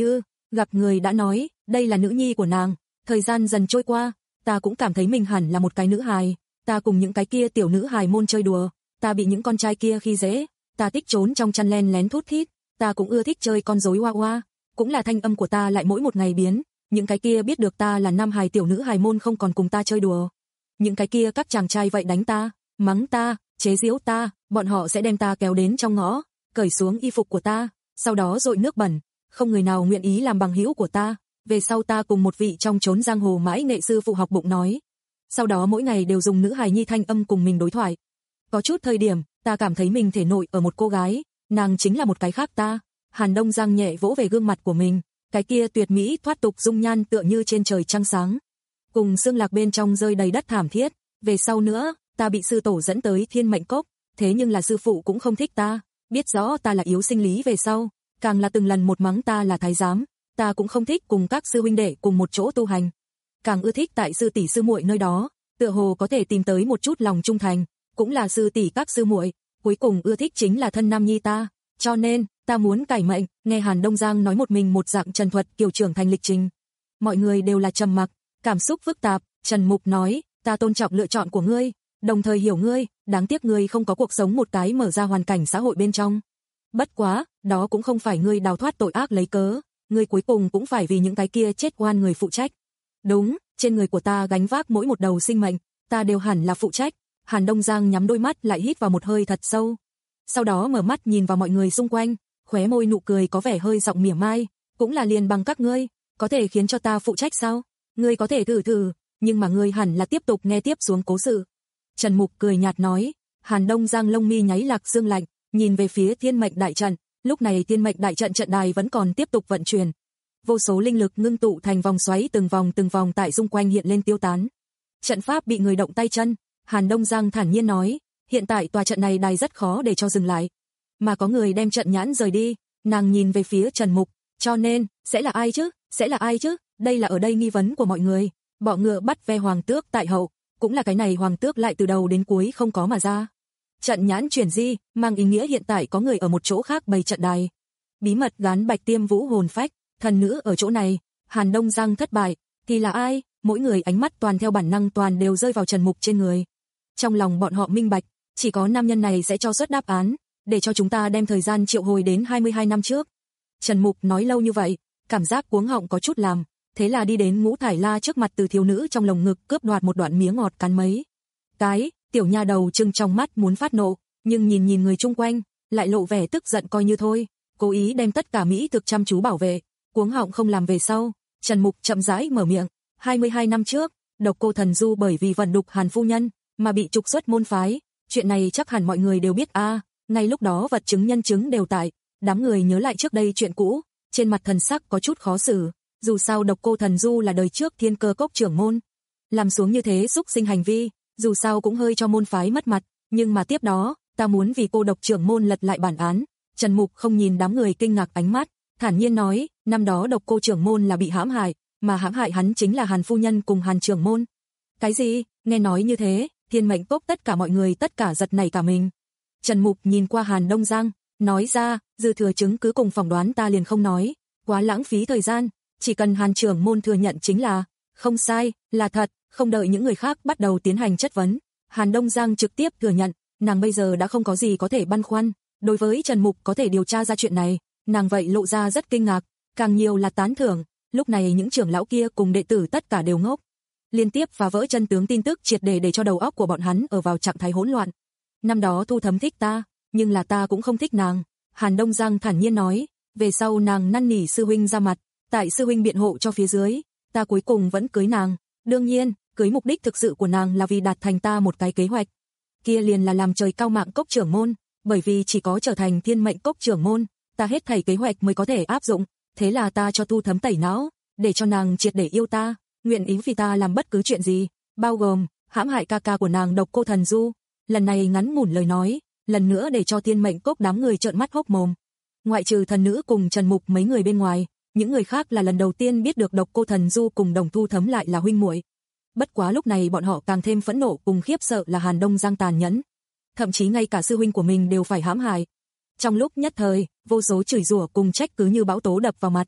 Gặp người đã nói, đây là nữ nhi của nàng. Thời gian dần trôi qua, ta cũng cảm thấy mình hẳn là một cái nữ hài. Ta cùng những cái kia tiểu nữ hài môn chơi đùa, ta bị những con trai kia khi dễ, ta thích trốn trong chăn len lén thút thít, ta cũng ưa thích chơi con rối hoa hoa, cũng là thanh âm của ta lại mỗi một ngày biến, những cái kia biết được ta là nam hài tiểu nữ hài môn không còn cùng ta chơi đùa. Những cái kia các chàng trai vậy đánh ta, mắng ta, chế giễu ta, bọn họ sẽ đem ta kéo đến trong ngõ, cởi xuống y phục của ta, sau đó dội nước bẩn, không người nào nguyện ý làm bằng hữu của ta. Về sau ta cùng một vị trong chốn giang hồ mãi nghệ sư phụ học bụng nói. Sau đó mỗi ngày đều dùng nữ hài nhi thanh âm cùng mình đối thoại. Có chút thời điểm, ta cảm thấy mình thể nội ở một cô gái, nàng chính là một cái khác ta. Hàn Đông Giang nhẹ vỗ về gương mặt của mình, cái kia tuyệt mỹ thoát tục dung nhan tựa như trên trời trăng sáng. Cùng xương lạc bên trong rơi đầy đất thảm thiết. Về sau nữa, ta bị sư tổ dẫn tới Thiên Mệnh Cốc, thế nhưng là sư phụ cũng không thích ta, biết rõ ta là yếu sinh lý về sau, càng là từng lần một mắng ta là thái giám. Ta cũng không thích cùng các sư huynh đệ cùng một chỗ tu hành, càng ưa thích tại sư tỷ sư muội nơi đó, tựa hồ có thể tìm tới một chút lòng trung thành, cũng là sư tỷ các sư muội, cuối cùng ưa thích chính là thân nam nhi ta, cho nên ta muốn cải mệnh. Nghe Hàn Đông Giang nói một mình một dạng trần thuật kiểu trưởng thành lịch trình, mọi người đều là trầm mặc, cảm xúc phức tạp. Trần Mục nói, ta tôn trọng lựa chọn của ngươi, đồng thời hiểu ngươi, đáng tiếc ngươi không có cuộc sống một cái mở ra hoàn cảnh xã hội bên trong. Bất quá, đó cũng không phải ngươi đào thoát tội ác lấy cớ. Ngươi cuối cùng cũng phải vì những cái kia chết oan người phụ trách. Đúng, trên người của ta gánh vác mỗi một đầu sinh mệnh, ta đều hẳn là phụ trách. Hàn Đông Giang nhắm đôi mắt lại hít vào một hơi thật sâu. Sau đó mở mắt nhìn vào mọi người xung quanh, khóe môi nụ cười có vẻ hơi giọng mỉa mai, cũng là liền bằng các ngươi, có thể khiến cho ta phụ trách sao? Ngươi có thể thử thử, nhưng mà ngươi hẳn là tiếp tục nghe tiếp xuống cố sự. Trần Mục cười nhạt nói. Hàn Đông Giang lông mi nháy lạc xương lạnh, nhìn về phía Thiên Mệnh Đại trận. Lúc này Thiên Mệnh Đại trận trận đài vẫn còn tiếp tục vận chuyển. Vô số linh lực ngưng tụ thành vòng xoáy từng vòng từng vòng tại xung quanh hiện lên tiêu tán. Trận pháp bị người động tay chân, Hàn Đông Giang thản nhiên nói, hiện tại tòa trận này đài rất khó để cho dừng lại, mà có người đem trận nhãn rời đi. Nàng nhìn về phía Trần Mục, cho nên, sẽ là ai chứ, sẽ là ai chứ, đây là ở đây nghi vấn của mọi người. Bọ ngựa bắt ve hoàng tước tại hậu, cũng là cái này hoàng tước lại từ đầu đến cuối không có mà ra. Trận nhãn chuyển di, mang ý nghĩa hiện tại có người ở một chỗ khác bày trận đài. Bí mật gán Bạch Tiêm Vũ hồn phách, thần nữ ở chỗ này. Hàn Đông Giang thất bại, thì là ai? Mỗi người ánh mắt toàn theo bản năng toàn đều rơi vào Trần Mục trên người. Trong lòng bọn họ minh bạch, chỉ có nam nhân này sẽ cho xuất đáp án, để cho chúng ta đem thời gian triệu hồi đến hai mươi hai năm trước. Trần Mục nói lâu như vậy, cảm giác cuống họng có chút làm, thế là đi đến Ngũ Thải La trước mặt từ thiếu nữ trong lồng ngực cướp đoạt một đoạn mía ngọt cắn mấy cái. Tiểu nha đầu trừng trong mắt muốn phát nộ, nhưng nhìn nhìn người chung quanh, lại lộ vẻ tức giận coi như thôi, cố ý đem tất cả mỹ thực chăm chú bảo vệ, cuống họng không làm về sau. Trần Mục chậm rãi mở miệng, hai mươi hai năm trước, Độc Cô Thần Du bởi vì vận đục Hàn phu nhân mà bị trục xuất môn phái, chuyện này chắc hẳn mọi người đều biết a, à, ngay lúc đó vật chứng nhân chứng đều tại. Đám người nhớ lại trước đây chuyện cũ, trên mặt thần sắc có chút khó xử, dù sao Độc Cô Thần Du là đời trước Thiên Cơ Cốc trưởng môn, làm xuống như thế xúc sinh hành vi, dù sao cũng hơi cho môn phái mất mặt, nhưng mà tiếp đó, ta muốn vì cô độc trưởng môn lật lại bản án. Trần Mục không nhìn đám người kinh ngạc ánh mắt, thản nhiên nói, năm đó Độc Cô trưởng môn là bị hãm hại, mà hãm hại hắn chính là Hàn phu nhân cùng Hàn trưởng môn. Cái gì? Nghe nói như thế, Thiên Mệnh Cốc tất cả mọi người tất cả giật nảy cả mình. Trần Mục nhìn qua Hàn Đông Giang, nói ra, dư thừa chứng cứ cùng phỏng đoán ta liền không nói, quá lãng phí thời gian, chỉ cần Hàn trưởng môn thừa nhận chính là, không sai, là thật. Không đợi những người khác bắt đầu tiến hành chất vấn, Hàn Đông Giang trực tiếp thừa nhận, nàng bây giờ đã không có gì có thể băn khoăn, đối với Trần Mục có thể điều tra ra chuyện này, nàng vậy lộ ra rất kinh ngạc, càng nhiều là tán thưởng. Lúc này những trưởng lão kia cùng đệ tử tất cả đều ngốc, liên tiếp phá vỡ chân tướng tin tức triệt để để cho đầu óc của bọn hắn ở vào trạng thái hỗn loạn. Năm đó Thu Thấm thích ta, nhưng là ta cũng không thích nàng, Hàn Đông Giang thản nhiên nói, về sau nàng năn nỉ sư huynh ra mặt, tại sư huynh biện hộ cho phía dưới, ta cuối cùng vẫn cưới nàng. Đương nhiên, cưới mục đích thực sự của nàng là vì đạt thành ta một cái kế hoạch. Kia liền là làm trời cao mạng cốc trưởng môn, bởi vì chỉ có trở thành Thiên Mệnh Cốc trưởng môn, ta hết thảy kế hoạch mới có thể áp dụng, thế là ta cho Thu Thấm tẩy não, để cho nàng triệt để yêu ta, nguyện ý vì ta làm bất cứ chuyện gì, bao gồm hãm hại ca ca của nàng Độc Cô Thần Du. Lần này ngắn ngủn lời nói, lần nữa để cho Thiên Mệnh Cốc đám người trợn mắt hốc mồm. Ngoại trừ thần nữ cùng Trần Mục mấy người bên ngoài, những người khác là lần đầu tiên biết được Độc Cô Thần Du cùng Đồng Thu Thấm lại là huynh muội. Bất quá lúc này bọn họ càng thêm phẫn nộ cùng khiếp sợ là Hàn Đông Giang tàn nhẫn, thậm chí ngay cả sư huynh của mình đều phải hãm hại. Trong lúc nhất thời, vô số chửi rủa cùng trách cứ như bão tố đập vào mặt.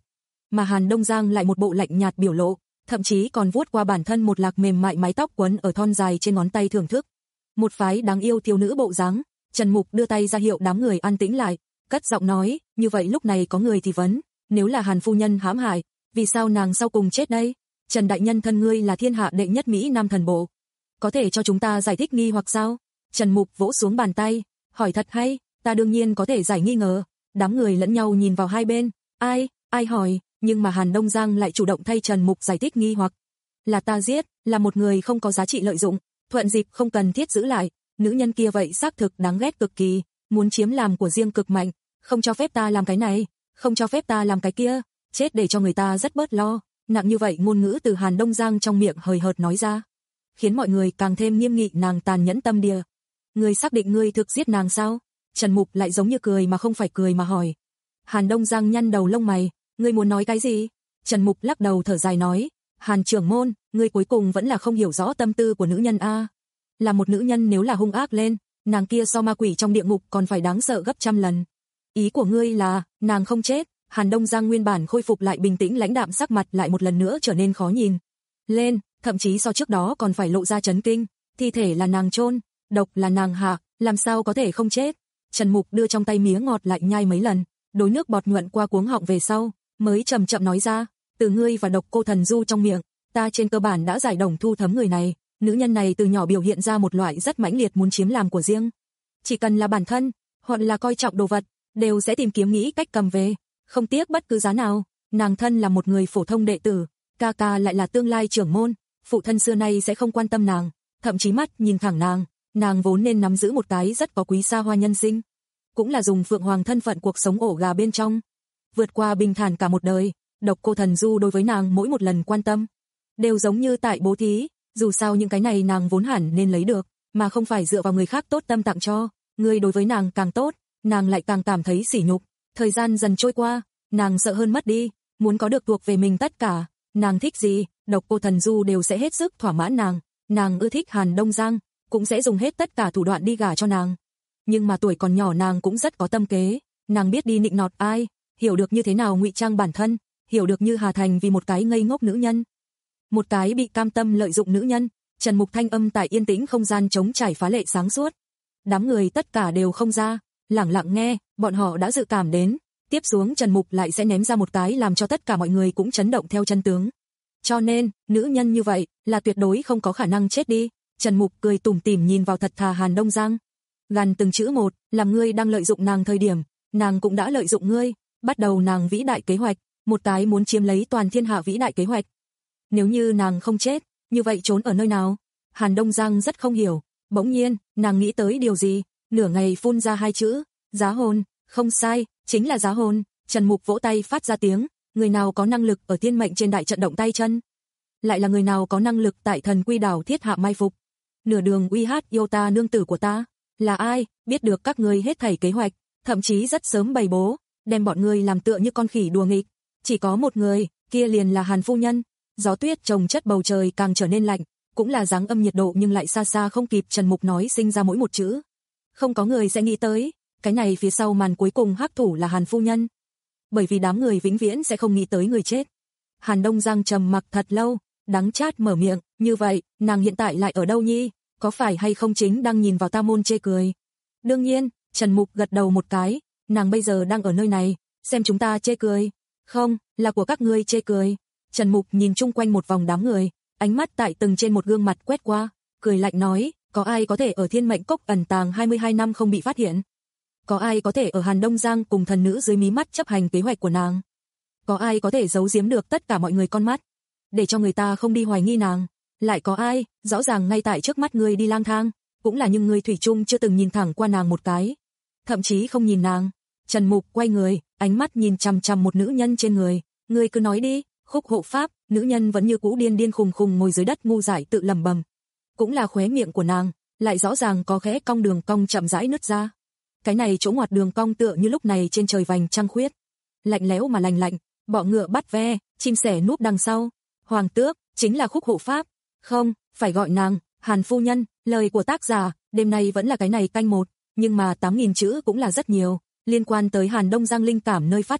mà Hàn Đông Giang lại một bộ lạnh nhạt biểu lộ, thậm chí còn vuốt qua bản thân một lạc mềm mại mái tóc quấn ở thon dài trên ngón tay thưởng thức. Một phái đáng yêu thiếu nữ bộ dáng. Trần Mục đưa tay ra hiệu đám người an tĩnh lại, cất giọng nói, như vậy lúc này có người thì vấn, nếu là Hàn phu nhân hãm hại, vì sao nàng sau cùng chết đây? Trần đại nhân thân ngươi là thiên hạ đệ nhất Mỹ Nam thần bộ, có thể cho chúng ta giải thích nghi hoặc sao? Trần Mục vỗ xuống bàn tay, hỏi thật hay, ta đương nhiên có thể giải nghi ngờ. Đám người lẫn nhau nhìn vào hai bên, ai, ai hỏi, nhưng mà Hàn Đông Giang lại chủ động thay Trần Mục giải thích nghi hoặc. Là ta giết, là một người không có giá trị lợi dụng, thuận dịp không cần thiết giữ lại, nữ nhân kia vậy xác thực đáng ghét cực kỳ, muốn chiếm làm của riêng cực mạnh, không cho phép ta làm cái này, không cho phép ta làm cái kia, chết để cho người ta rất bớt lo. Nặng như vậy ngôn ngữ từ Hàn Đông Giang trong miệng hời hợt nói ra, khiến mọi người càng thêm nghiêm nghị nàng tàn nhẫn tâm địa. Ngươi xác định ngươi thực giết nàng sao? Trần Mục lại giống như cười mà không phải cười mà hỏi. Hàn Đông Giang nhăn đầu lông mày, ngươi muốn nói cái gì? Trần Mục lắc đầu thở dài nói, Hàn trưởng môn, ngươi cuối cùng vẫn là không hiểu rõ tâm tư của nữ nhân a. Là một nữ nhân nếu là hung ác lên, nàng kia so ma quỷ trong địa ngục còn phải đáng sợ gấp trăm lần. Ý của ngươi là, nàng không chết? Hàn Đông Giang nguyên bản khôi phục lại bình tĩnh lãnh đạm sắc mặt lại một lần nữa trở nên khó nhìn lên, thậm chí so trước đó còn phải lộ ra chấn kinh, thi thể là nàng chôn, độc là nàng hạ, làm sao có thể không chết? Trần Mục đưa trong tay mía ngọt lại nhai mấy lần, đối nước bọt nhuận qua cuống họng về sau, mới chậm chậm nói ra, từ ngươi và độc cô thần du trong miệng, ta trên cơ bản đã giải đồng thu thấm người này, nữ nhân này từ nhỏ biểu hiện ra một loại rất mãnh liệt muốn chiếm làm của riêng. Chỉ cần là bản thân, hoặc là coi trọng đồ vật, đều sẽ tìm kiếm nghĩ cách cầm về, không tiếc bất cứ giá nào. Nàng thân là một người phổ thông đệ tử, ca ca lại là tương lai trưởng môn, phụ thân xưa nay sẽ không quan tâm nàng, thậm chí mắt nhìn thẳng nàng, nàng vốn nên nắm giữ một cái rất có quý xa hoa nhân sinh, cũng là dùng phượng hoàng thân phận cuộc sống ổ gà bên trong, vượt qua bình thản cả một đời. Độc cô thần du đối với nàng mỗi một lần quan tâm, đều giống như tại bố thí, dù sao những cái này nàng vốn hẳn nên lấy được, mà không phải dựa vào người khác tốt tâm tặng cho. Người đối với nàng càng tốt, nàng lại càng cảm thấy sỉ nhục. Thời gian dần trôi qua, nàng sợ hơn mất đi, muốn có được thuộc về mình tất cả. Nàng thích gì, độc cô thần du đều sẽ hết sức thỏa mãn nàng. Nàng ưa thích Hàn Đông Giang, cũng sẽ dùng hết tất cả thủ đoạn đi gả cho nàng. Nhưng mà tuổi còn nhỏ nàng cũng rất có tâm kế, nàng biết đi nịnh nọt ai, hiểu được như thế nào ngụy trang bản thân, hiểu được như Hà Thành vì một cái ngây ngốc nữ nhân, một cái bị cam tâm lợi dụng nữ nhân. Trần Mục thanh âm tại yên tĩnh không gian trống trải phá lệ sáng suốt. Đám người tất cả đều không ra, lẳng lặng nghe, bọn họ đã dự cảm đến, tiếp xuống Trần Mục lại sẽ ném ra một cái làm cho tất cả mọi người cũng chấn động theo chân tướng. Cho nên, nữ nhân như vậy là tuyệt đối không có khả năng chết đi. Trần Mục cười tủm tỉm nhìn vào thật thà Hàn Đông Giang, gằn từng chữ một, làm ngươi đang lợi dụng nàng thời điểm, nàng cũng đã lợi dụng ngươi, bắt đầu nàng vĩ đại kế hoạch, một cái muốn chiếm lấy toàn thiên hạ vĩ đại kế hoạch. Nếu như nàng không chết, như vậy trốn ở nơi nào? Hàn Đông Giang rất không hiểu, bỗng nhiên, nàng nghĩ tới điều gì, nửa ngày phun ra hai chữ, giá hồn. Không sai, chính là giá hồn. Trần Mục vỗ tay phát ra tiếng, người nào có năng lực ở thiên mệnh trên đại trận động tay chân, lại là người nào có năng lực tại thần quy đảo thiết hạ mai phục, nửa đường uy hát yêu ta nương tử của ta, là ai, biết được các ngươi hết thảy kế hoạch, thậm chí rất sớm bày bố, đem bọn ngươi làm tựa như con khỉ đùa nghịch. Chỉ có một người, kia liền là Hàn phu nhân. Gió tuyết trồng chất bầu trời càng trở nên lạnh, cũng là dáng âm nhiệt độ nhưng lại xa xa không kịp Trần Mục nói sinh ra mỗi một chữ. Không có người sẽ nghĩ tới, cái này phía sau màn cuối cùng hắc thủ là Hàn phu nhân. Bởi vì đám người vĩnh viễn sẽ không nghĩ tới người chết. Hàn Đông Giang trầm mặc thật lâu, đắng chát mở miệng, như vậy, nàng hiện tại lại ở đâu nhi? Có phải hay không chính đang nhìn vào ta môn chê cười? Đương nhiên, Trần Mục gật đầu một cái, nàng bây giờ đang ở nơi này, xem chúng ta chê cười. Không, là của các ngươi chê cười. Trần Mục nhìn chung quanh một vòng đám người, ánh mắt tại từng trên một gương mặt quét qua, cười lạnh nói, có ai có thể ở Thiên Mệnh Cốc ẩn tàng hai mươi hai năm không bị phát hiện? Có ai có thể ở Hàn Đông Giang cùng thần nữ dưới mí mắt chấp hành kế hoạch của nàng? Có ai có thể giấu giếm được tất cả mọi người con mắt, để cho người ta không đi hoài nghi nàng? Lại có ai, rõ ràng ngay tại trước mắt người đi lang thang, cũng là những người thủy chung chưa từng nhìn thẳng qua nàng một cái, thậm chí không nhìn nàng. Trần Mục quay người, ánh mắt nhìn chằm chằm một nữ nhân trên người, người cứ nói đi. Khúc hộ pháp, nữ nhân vẫn như cũ điên điên khùng khùng ngồi dưới đất ngu dại tự lẩm bẩm. Cũng là khóe miệng của nàng, lại rõ ràng có khẽ cong đường cong chậm rãi nứt ra. Cái này chỗ ngoặt đường cong tựa như lúc này trên trời vành trăng khuyết, lạnh lẽo mà lành lạnh, bọ ngựa bắt ve, chim sẻ núp đằng sau. Hoàng tước, chính là Khúc hộ pháp. Không, phải gọi nàng Hàn phu nhân. Lời của tác giả, đêm nay vẫn là cái này canh một, nhưng mà tám nghìn chữ cũng là rất nhiều, liên quan tới Hàn Đông Giang linh cảm nơi phát ra,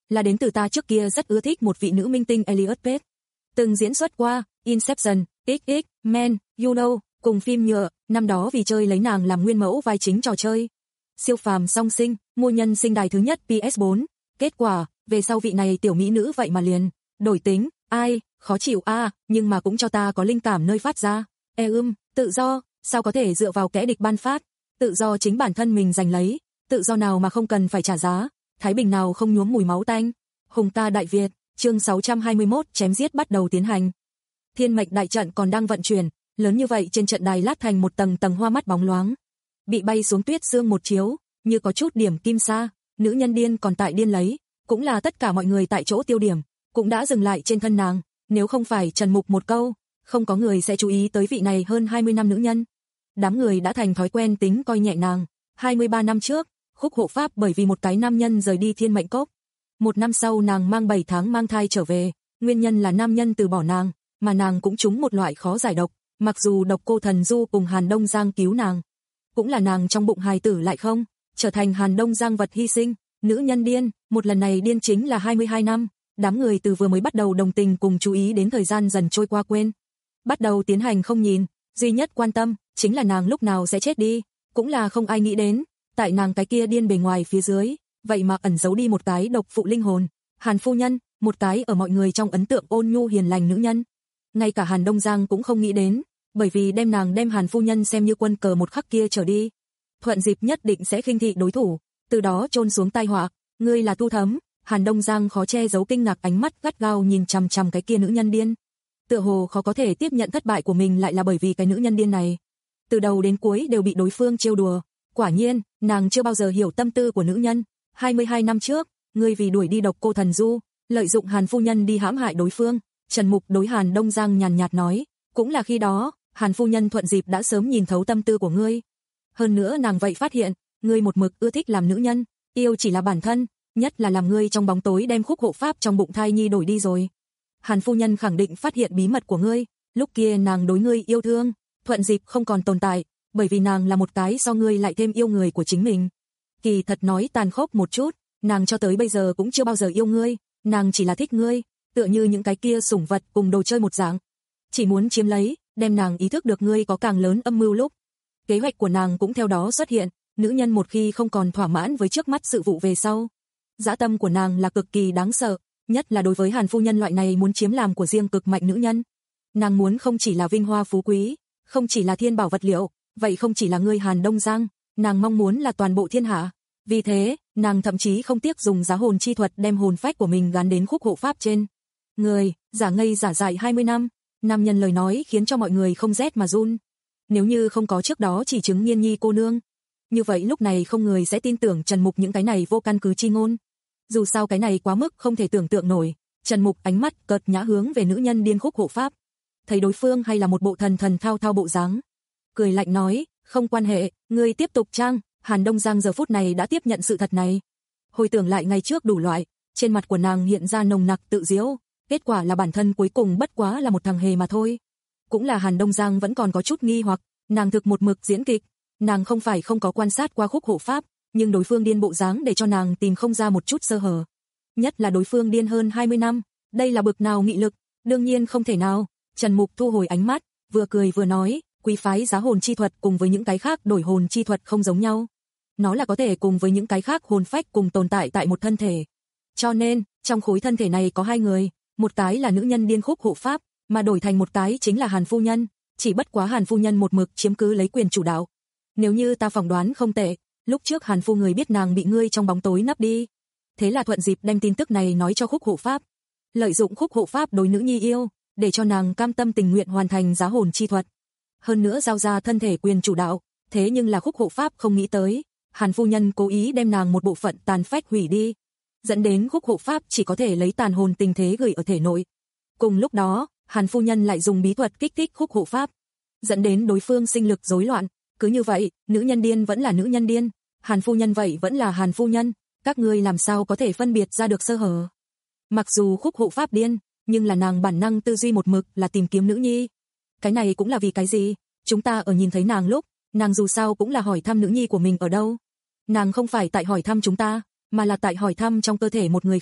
là đến từ ta trước kia rất ưa thích một vị nữ minh tinh Elliot Page. Từng diễn xuất qua Inception, ích ích, Men, You Know, cùng phim nhựa, năm đó vì chơi lấy nàng làm nguyên mẫu vai chính trò chơi. Siêu phàm song sinh, mua nhân sinh đài thứ nhất P S bốn. Kết quả, về sau vị này tiểu mỹ nữ vậy mà liền đổi tính, ai, khó chịu a, à, nhưng mà cũng cho ta có linh cảm nơi phát ra. E ưm, tự do, sao có thể dựa vào kẻ địch ban phát, tự do chính bản thân mình giành lấy, tự do nào mà không cần phải trả giá, thái bình nào không nhuốm mùi máu tanh. Hùng ta Đại Việt, chương sáu trăm hai mươi mốt chém giết bắt đầu tiến hành. Thiên mệnh đại trận còn đang vận chuyển, lớn như vậy trên trận đài lát thành một tầng tầng hoa mắt bóng loáng. Bị bay xuống tuyết sương một chiếu, như có chút điểm kim sa, nữ nhân điên còn tại điên lấy, cũng là tất cả mọi người tại chỗ tiêu điểm, cũng đã dừng lại trên thân nàng, nếu không phải Trần Mục một câu, không có người sẽ chú ý tới vị này hơn hai mươi năm nữ nhân. Đám người đã thành thói quen tính coi nhẹ nàng, hai mươi ba năm trước, Khúc Hộ Pháp bởi vì một cái nam nhân rời đi Thiên Mệnh Cốc. Một năm sau nàng mang bảy tháng mang thai trở về, nguyên nhân là nam nhân từ bỏ nàng, mà nàng cũng trúng một loại khó giải độc, mặc dù độc cô Thần Du cùng Hàn Đông Giang cứu nàng, cũng là nàng trong bụng hài tử lại không, trở thành Hàn Đông Giang vật hy sinh, nữ nhân điên, một lần này điên chính là hai mươi hai năm, đám người từ vừa mới bắt đầu đồng tình cùng chú ý đến thời gian dần trôi qua quên. Bắt đầu tiến hành không nhìn, duy nhất quan tâm, chính là nàng lúc nào sẽ chết đi, cũng là không ai nghĩ đến, tại nàng cái kia điên bề ngoài phía dưới, vậy mà ẩn giấu đi một cái độc phụ linh hồn, Hàn phu nhân, một cái ở mọi người trong ấn tượng ôn nhu hiền lành nữ nhân. Ngay cả Hàn Đông Giang cũng không nghĩ đến, bởi vì đem nàng đem Hàn phu nhân xem như quân cờ một khắc kia trở đi. Thuận dịp nhất định sẽ khinh thị đối thủ, từ đó chôn xuống tai họa, ngươi là Thu Thấm, Hàn Đông Giang khó che giấu kinh ngạc ánh mắt gắt gao nhìn chằm chằm cái kia nữ nhân điên. Tựa hồ khó có thể tiếp nhận thất bại của mình lại là bởi vì cái nữ nhân điên này. Từ đầu đến cuối đều bị đối phương trêu đùa, quả nhiên, nàng chưa bao giờ hiểu tâm tư của nữ nhân. hai mươi hai năm trước, ngươi vì đuổi đi độc cô Thần Du, lợi dụng Hàn phu nhân đi hãm hại đối phương, Trần Mục đối Hàn Đông Giang nhàn nhạt nói, cũng là khi đó, Hàn phu nhân thuận dịp đã sớm nhìn thấu tâm tư của ngươi. Hơn nữa nàng vậy phát hiện, ngươi một mực ưa thích làm nữ nhân, yêu chỉ là bản thân, nhất là làm ngươi trong bóng tối đem Khúc Hộ Pháp trong bụng thai nhi đổi đi rồi. Hàn phu nhân khẳng định phát hiện bí mật của ngươi, lúc kia nàng đối ngươi yêu thương, thuận dịp không còn tồn tại, bởi vì nàng là một cái do ngươi lại thêm yêu người của chính mình. Kỳ thật nói tàn khốc một chút, nàng cho tới bây giờ cũng chưa bao giờ yêu ngươi, nàng chỉ là thích ngươi, tựa như những cái kia sủng vật cùng đồ chơi một dạng. Chỉ muốn chiếm lấy, đem nàng ý thức được ngươi có càng lớn âm mưu lúc. Kế hoạch của nàng cũng theo đó xuất hiện, nữ nhân một khi không còn thỏa mãn với trước mắt sự vụ về sau. Dã tâm của nàng là cực kỳ đáng sợ, nhất là đối với Hàn phu nhân loại này muốn chiếm làm của riêng cực mạnh nữ nhân. Nàng muốn không chỉ là vinh hoa phú quý, không chỉ là thiên bảo vật liệu, vậy không chỉ là ngươi Hàn Đông Giang, nàng mong muốn là toàn bộ thiên hạ. Vì thế, nàng thậm chí không tiếc dùng giá hồn chi thuật đem hồn phách của mình gắn đến Khúc Hộ Pháp trên người, giả ngây giả dại hai mươi năm. Nam nhân lời nói khiến cho mọi người không rét mà run. Nếu như không có trước đó chỉ chứng Nghiên Nhi cô nương, như vậy lúc này không người sẽ tin tưởng Trần Mục những cái này vô căn cứ chi ngôn. Dù sao cái này quá mức không thể tưởng tượng nổi. Trần Mục ánh mắt cợt nhã hướng về nữ nhân điên Khúc Hộ Pháp, thấy đối phương hay là một bộ thần thần thao thao bộ dáng, cười lạnh nói, không quan hệ, ngươi tiếp tục trang. Hàn Đông Giang giờ phút này đã tiếp nhận sự thật này. Hồi tưởng lại ngày trước đủ loại, trên mặt của nàng hiện ra nồng nặc tự giễu, kết quả là bản thân cuối cùng bất quá là một thằng hề mà thôi. Cũng là Hàn Đông Giang vẫn còn có chút nghi hoặc, nàng thực một mực diễn kịch, nàng không phải không có quan sát qua Khúc Hộ Pháp, nhưng đối phương điên bộ dáng để cho nàng tìm không ra một chút sơ hở. Nhất là đối phương điên hơn hai mươi năm, đây là bực nào nghị lực, đương nhiên không thể nào. Trần Mục thu hồi ánh mắt, vừa cười vừa nói, quý phái giá hồn chi thuật cùng với những cái khác đổi hồn chi thuật không giống nhau. Nó là có thể cùng với những cái khác hồn phách cùng tồn tại tại một thân thể. Cho nên, trong khối thân thể này có hai người, một cái là nữ nhân điên Khúc Hộ Pháp, mà đổi thành một cái chính là Hàn phu nhân, chỉ bất quá Hàn phu nhân một mực chiếm cứ lấy quyền chủ đạo. Nếu như ta phỏng đoán không tệ, lúc trước Hàn phu người biết nàng bị ngươi trong bóng tối nấp đi, thế là thuận dịp đem tin tức này nói cho Khúc Hộ Pháp, lợi dụng Khúc Hộ Pháp đối nữ nhi yêu, để cho nàng cam tâm tình nguyện hoàn thành giá hồn chi thuật, hơn nữa giao ra thân thể quyền chủ đạo. Thế nhưng là Khúc Hộ Pháp không nghĩ tới, Hàn phu nhân cố ý đem nàng một bộ phận tàn phách hủy đi, dẫn đến Khúc Hộ Pháp chỉ có thể lấy tàn hồn tình thế gửi ở thể nội. Cùng lúc đó, Hàn phu nhân lại dùng bí thuật kích thích Khúc Hộ Pháp, dẫn đến đối phương sinh lực rối loạn. Cứ như vậy, nữ nhân điên vẫn là nữ nhân điên, Hàn phu nhân vậy vẫn là Hàn phu nhân, các ngươi làm sao có thể phân biệt ra được sơ hở? Mặc dù Khúc Hộ Pháp điên, nhưng là nàng bản năng tư duy một mực là tìm kiếm nữ nhi. Cái này cũng là vì cái gì? Chúng ta ở nhìn thấy nàng lúc, nàng dù sao cũng là hỏi thăm nữ nhi của mình ở đâu. Nàng không phải tại hỏi thăm chúng ta, mà là tại hỏi thăm trong cơ thể một người khác,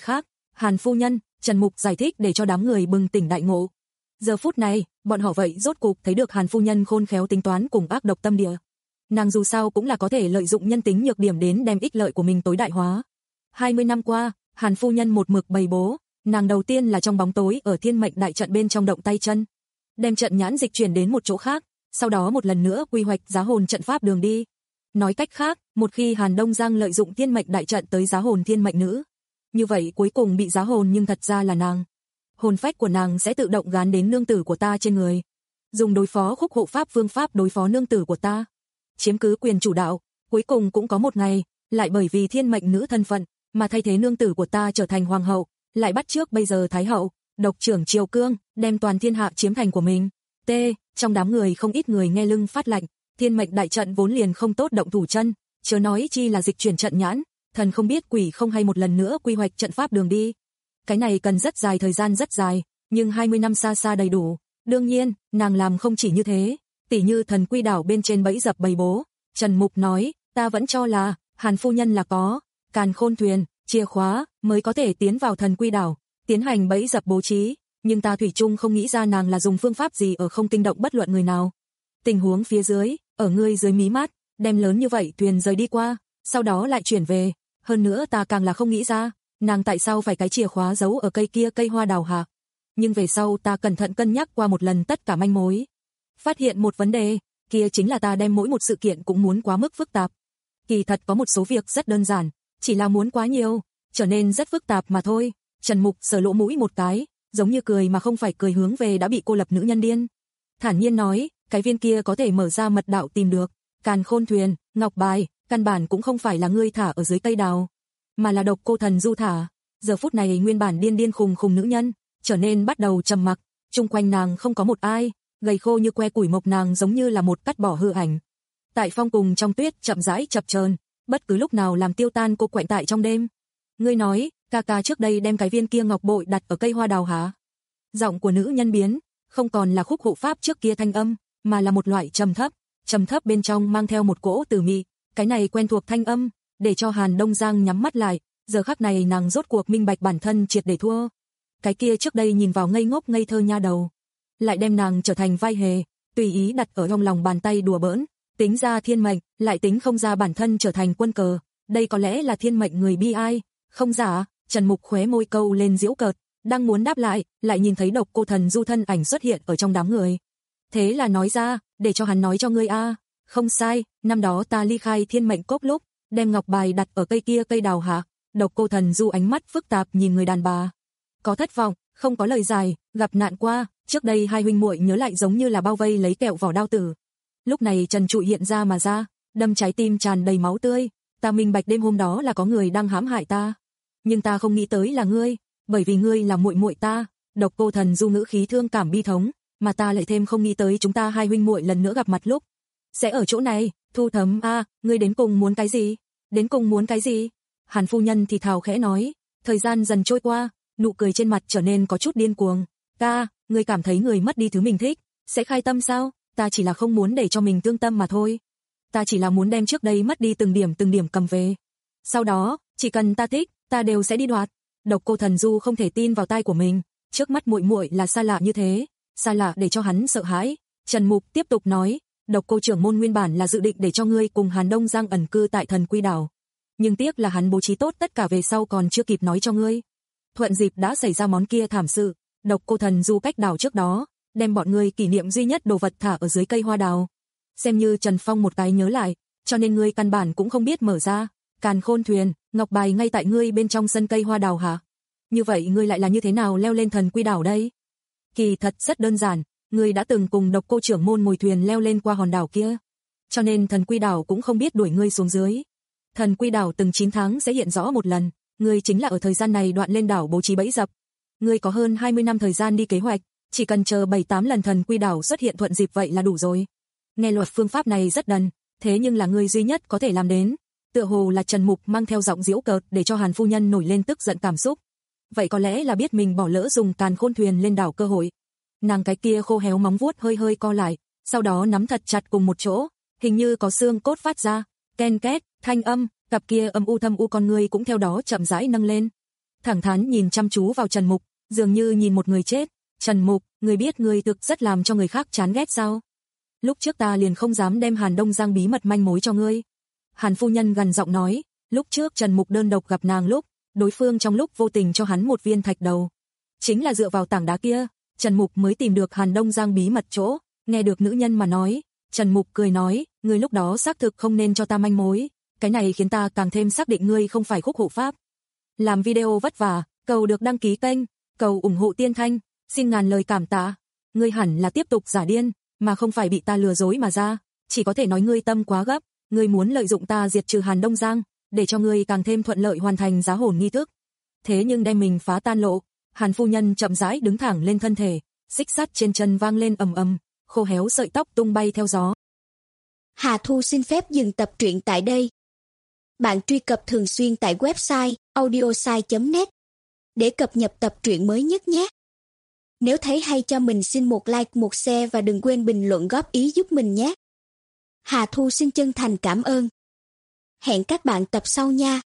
Hàn phu nhân, Trần Mục giải thích để cho đám người bừng tỉnh đại ngộ. Giờ phút này, bọn họ vậy rốt cục thấy được Hàn phu nhân khôn khéo tính toán cùng ác độc tâm địa. Nàng dù sao cũng là có thể lợi dụng nhân tính nhược điểm đến đem ích lợi của mình tối đại hóa. hai mươi năm qua, Hàn phu nhân một mực bày bố, nàng đầu tiên là trong bóng tối ở Thiên Mệnh đại trận bên trong động tay chân, đem trận nhãn dịch chuyển đến một chỗ khác, sau đó một lần nữa quy hoạch giá hồn trận pháp đường đi. Nói cách khác, một khi Hàn Đông Giang lợi dụng Thiên Mệnh đại trận tới giá hồn Thiên Mệnh nữ, như vậy cuối cùng bị giá hồn nhưng thật ra là nàng. Hồn phách của nàng sẽ tự động gán đến nương tử của ta trên người, dùng đối phó khúc hộ pháp phương pháp đối phó nương tử của ta, chiếm cứ quyền chủ đạo, cuối cùng cũng có một ngày, lại bởi vì Thiên Mệnh nữ thân phận mà thay thế nương tử của ta trở thành hoàng hậu, lại bắt trước bây giờ thái hậu, độc trưởng triều cương, đem toàn thiên hạ chiếm thành của mình. T, trong đám người không ít người nghe lưng phát lạnh, Thiên Mệnh đại trận vốn liền không tốt động thủ chân, chớ nói chi là dịch chuyển trận nhãn, thần không biết quỷ không hay một lần nữa quy hoạch trận pháp đường đi. Cái này cần rất dài thời gian rất dài, nhưng hai mươi năm xa xa đầy đủ. Đương nhiên, nàng làm không chỉ như thế, tỉ như Thần Quy đảo bên trên bẫy dập bày bố. Trần Mục nói, ta vẫn cho là Hàn phu nhân là có Càn Khôn thuyền, chìa khóa mới có thể tiến vào Thần Quy đảo, tiến hành bẫy dập bố trí, nhưng ta thủy chung không nghĩ ra nàng là dùng phương pháp gì ở không kinh động bất luận người nào. Tình huống phía dưới, ở ngươi dưới mí mắt, đem lớn như vậy thuyền rời đi qua, sau đó lại chuyển về, hơn nữa ta càng là không nghĩ ra, nàng tại sao phải cái chìa khóa giấu ở cây kia cây hoa đào hạc. Nhưng về sau ta cẩn thận cân nhắc qua một lần tất cả manh mối, phát hiện một vấn đề, kia chính là ta đem mỗi một sự kiện cũng muốn quá mức phức tạp. Kỳ thật có một số việc rất đơn giản, chỉ là muốn quá nhiều, trở nên rất phức tạp mà thôi. Trần Mục sờ lỗ mũi một cái, giống như cười mà không phải cười hướng về đã bị cô lập nữ nhân điên. Thản nhiên nói, cái viên kia có thể mở ra mật đạo tìm được, Càn Khôn thuyền, ngọc bài, căn bản cũng không phải là ngươi thả ở dưới cây đào, mà là độc cô thần du thả. Giờ phút này nguyên bản điên điên khùng khùng nữ nhân, trở nên bắt đầu trầm mặc, chung quanh nàng không có một ai, gầy khô như que củi mộc nàng giống như là một cắt bỏ hư ảnh. Tại phong cùng trong tuyết chậm rãi chập chờn, bất cứ lúc nào làm tiêu tan cô quạnh tại trong đêm. Ngươi nói, ca ca trước đây đem cái viên kia ngọc bội đặt ở cây hoa đào hả? Giọng của nữ nhân biến, không còn là khúc hộ pháp trước kia thanh âm, mà là một loại trầm thấp, trầm thấp bên trong mang theo một cỗ tử mị, cái này quen thuộc thanh âm, để cho Hàn Đông Giang nhắm mắt lại, giờ khắc này nàng rốt cuộc minh bạch bản thân triệt để thua. Cái kia trước đây nhìn vào ngây ngốc ngây thơ nha đầu, lại đem nàng trở thành vai hề, tùy ý đặt ở trong lòng bàn tay đùa bỡn, tính ra thiên mệnh, lại tính không ra bản thân trở thành quân cờ, đây có lẽ là thiên mệnh người bi ai, không giả. Trần Mục khóe môi câu lên giễu cợt, đang muốn đáp lại, lại nhìn thấy độc cô thần du thân ảnh xuất hiện ở trong đám người. Thế là nói ra, để cho hắn nói cho ngươi a, không sai, năm đó ta ly khai Thiên Mệnh cốc lúc, đem ngọc bài đặt ở cây kia cây đào hạc. Độc cô thần du ánh mắt phức tạp nhìn người đàn bà, có thất vọng, không có lời dài, gặp nạn qua, trước đây hai huynh muội nhớ lại giống như là bao vây lấy kẹo vỏ đao tử. Lúc này Trần Trụi hiện ra mà ra, đâm trái tim tràn đầy máu tươi, ta minh bạch đêm hôm đó là có người đang hãm hại ta, nhưng ta không nghĩ tới là ngươi, bởi vì ngươi là muội muội ta. Độc cô thần du ngữ khí thương cảm bi thống, mà ta lại thêm không nghĩ tới chúng ta hai huynh muội lần nữa gặp mặt lúc sẽ ở chỗ này. Thu Thấm a, à, ngươi đến cùng muốn cái gì? Đến cùng muốn cái gì? Hàn phu nhân thì thào khẽ nói, thời gian dần trôi qua, nụ cười trên mặt trở nên có chút điên cuồng. Ta, ngươi cảm thấy người mất đi thứ mình thích, sẽ khai tâm sao? Ta chỉ là không muốn để cho mình thương tâm mà thôi. Ta chỉ là muốn đem trước đây mất đi từng điểm từng điểm cầm về. Sau đó, chỉ cần ta thích, ta đều sẽ đi đoạt. Độc cô thần du không thể tin vào tai của mình, trước mắt muội muội là xa lạ như thế, xa lạ để cho hắn sợ hãi. Trần Mục tiếp tục nói, độc cô trưởng môn nguyên bản là dự định để cho ngươi cùng Hàn Đông Giang ẩn cư tại Thần Quy đảo, nhưng tiếc là hắn bố trí tốt tất cả về sau còn chưa kịp nói cho ngươi. Thuận dịp đã xảy ra món kia thảm sự, độc cô thần du cách đảo trước đó, đem bọn ngươi kỷ niệm duy nhất đồ vật thả ở dưới cây hoa đào, xem như Trần Phong một cái nhớ lại, cho nên ngươi căn bản cũng không biết mở ra. Càn Khôn thuyền, ngọc bài ngay tại ngươi bên trong sân cây hoa đào hả? Như vậy ngươi lại là như thế nào leo lên Thần Quy đảo đây? Kỳ thật rất đơn giản, ngươi đã từng cùng độc cô trưởng môn ngồi thuyền leo lên qua hòn đảo kia, cho nên Thần Quy đảo cũng không biết đuổi ngươi xuống dưới. Thần Quy đảo từng chín tháng sẽ hiện rõ một lần, ngươi chính là ở thời gian này đoạn lên đảo bố trí bẫy dập. Ngươi có hơn hai mươi năm thời gian đi kế hoạch, chỉ cần chờ bảy tám lần Thần Quy đảo xuất hiện thuận dịp vậy là đủ rồi. Nghe luật phương pháp này rất đần, thế nhưng là ngươi duy nhất có thể làm đến. Tựa hồ là Trần Mục mang theo giọng giễu cợt để cho Hàn phu nhân nổi lên tức giận cảm xúc. Vậy có lẽ là biết mình bỏ lỡ dùng Càn Khôn thuyền lên đảo cơ hội. Nàng cái kia khô héo móng vuốt hơi hơi co lại, sau đó nắm thật chặt cùng một chỗ, hình như có xương cốt phát ra, ken két, thanh âm, cặp kia âm u thâm u con ngươi cũng theo đó chậm rãi nâng lên. thẳng thắn nhìn chăm chú vào Trần Mục, dường như nhìn một người chết. Trần Mục, người biết người thực rất làm cho người khác chán ghét sao? Lúc trước ta liền không dám đem Hàn Đông Giang bí mật manh mối cho ngươi. Hàn phu nhân gằn giọng nói, lúc trước Trần Mục đơn độc gặp nàng lúc, đối phương trong lúc vô tình cho hắn một viên thạch đầu. Chính là dựa vào tảng đá kia, Trần Mục mới tìm được Hàn Đông Giang bí mật chỗ. Nghe được nữ nhân mà nói, Trần Mục cười nói, ngươi lúc đó xác thực không nên cho ta manh mối, cái này khiến ta càng thêm xác định ngươi không phải khúc hộ pháp. Làm video vất vả, cầu được đăng ký kênh, cầu ủng hộ Tiên Thanh, xin ngàn lời cảm tạ. Ngươi hẳn là tiếp tục giả điên, mà không phải bị ta lừa dối mà ra, chỉ có thể nói ngươi tâm quá gấp, ngươi muốn lợi dụng ta diệt trừ Hàn Đông Giang, để cho ngươi càng thêm thuận lợi hoàn thành giá hồn nghi thức. Thế nhưng đem mình phá tan lộ, Hàn phu nhân chậm rãi đứng thẳng lên thân thể, xích sắt trên chân vang lên ầm ầm, khô héo sợi tóc tung bay theo gió. Hà Thu xin phép dừng tập truyện tại đây. Bạn truy cập thường xuyên tại website audiosai chấm net để cập nhật tập truyện mới nhất nhé. Nếu thấy hay cho mình xin một like, một share và đừng quên bình luận góp ý giúp mình nhé. Hà Thu xin chân thành cảm ơn. Hẹn các bạn tập sau nha.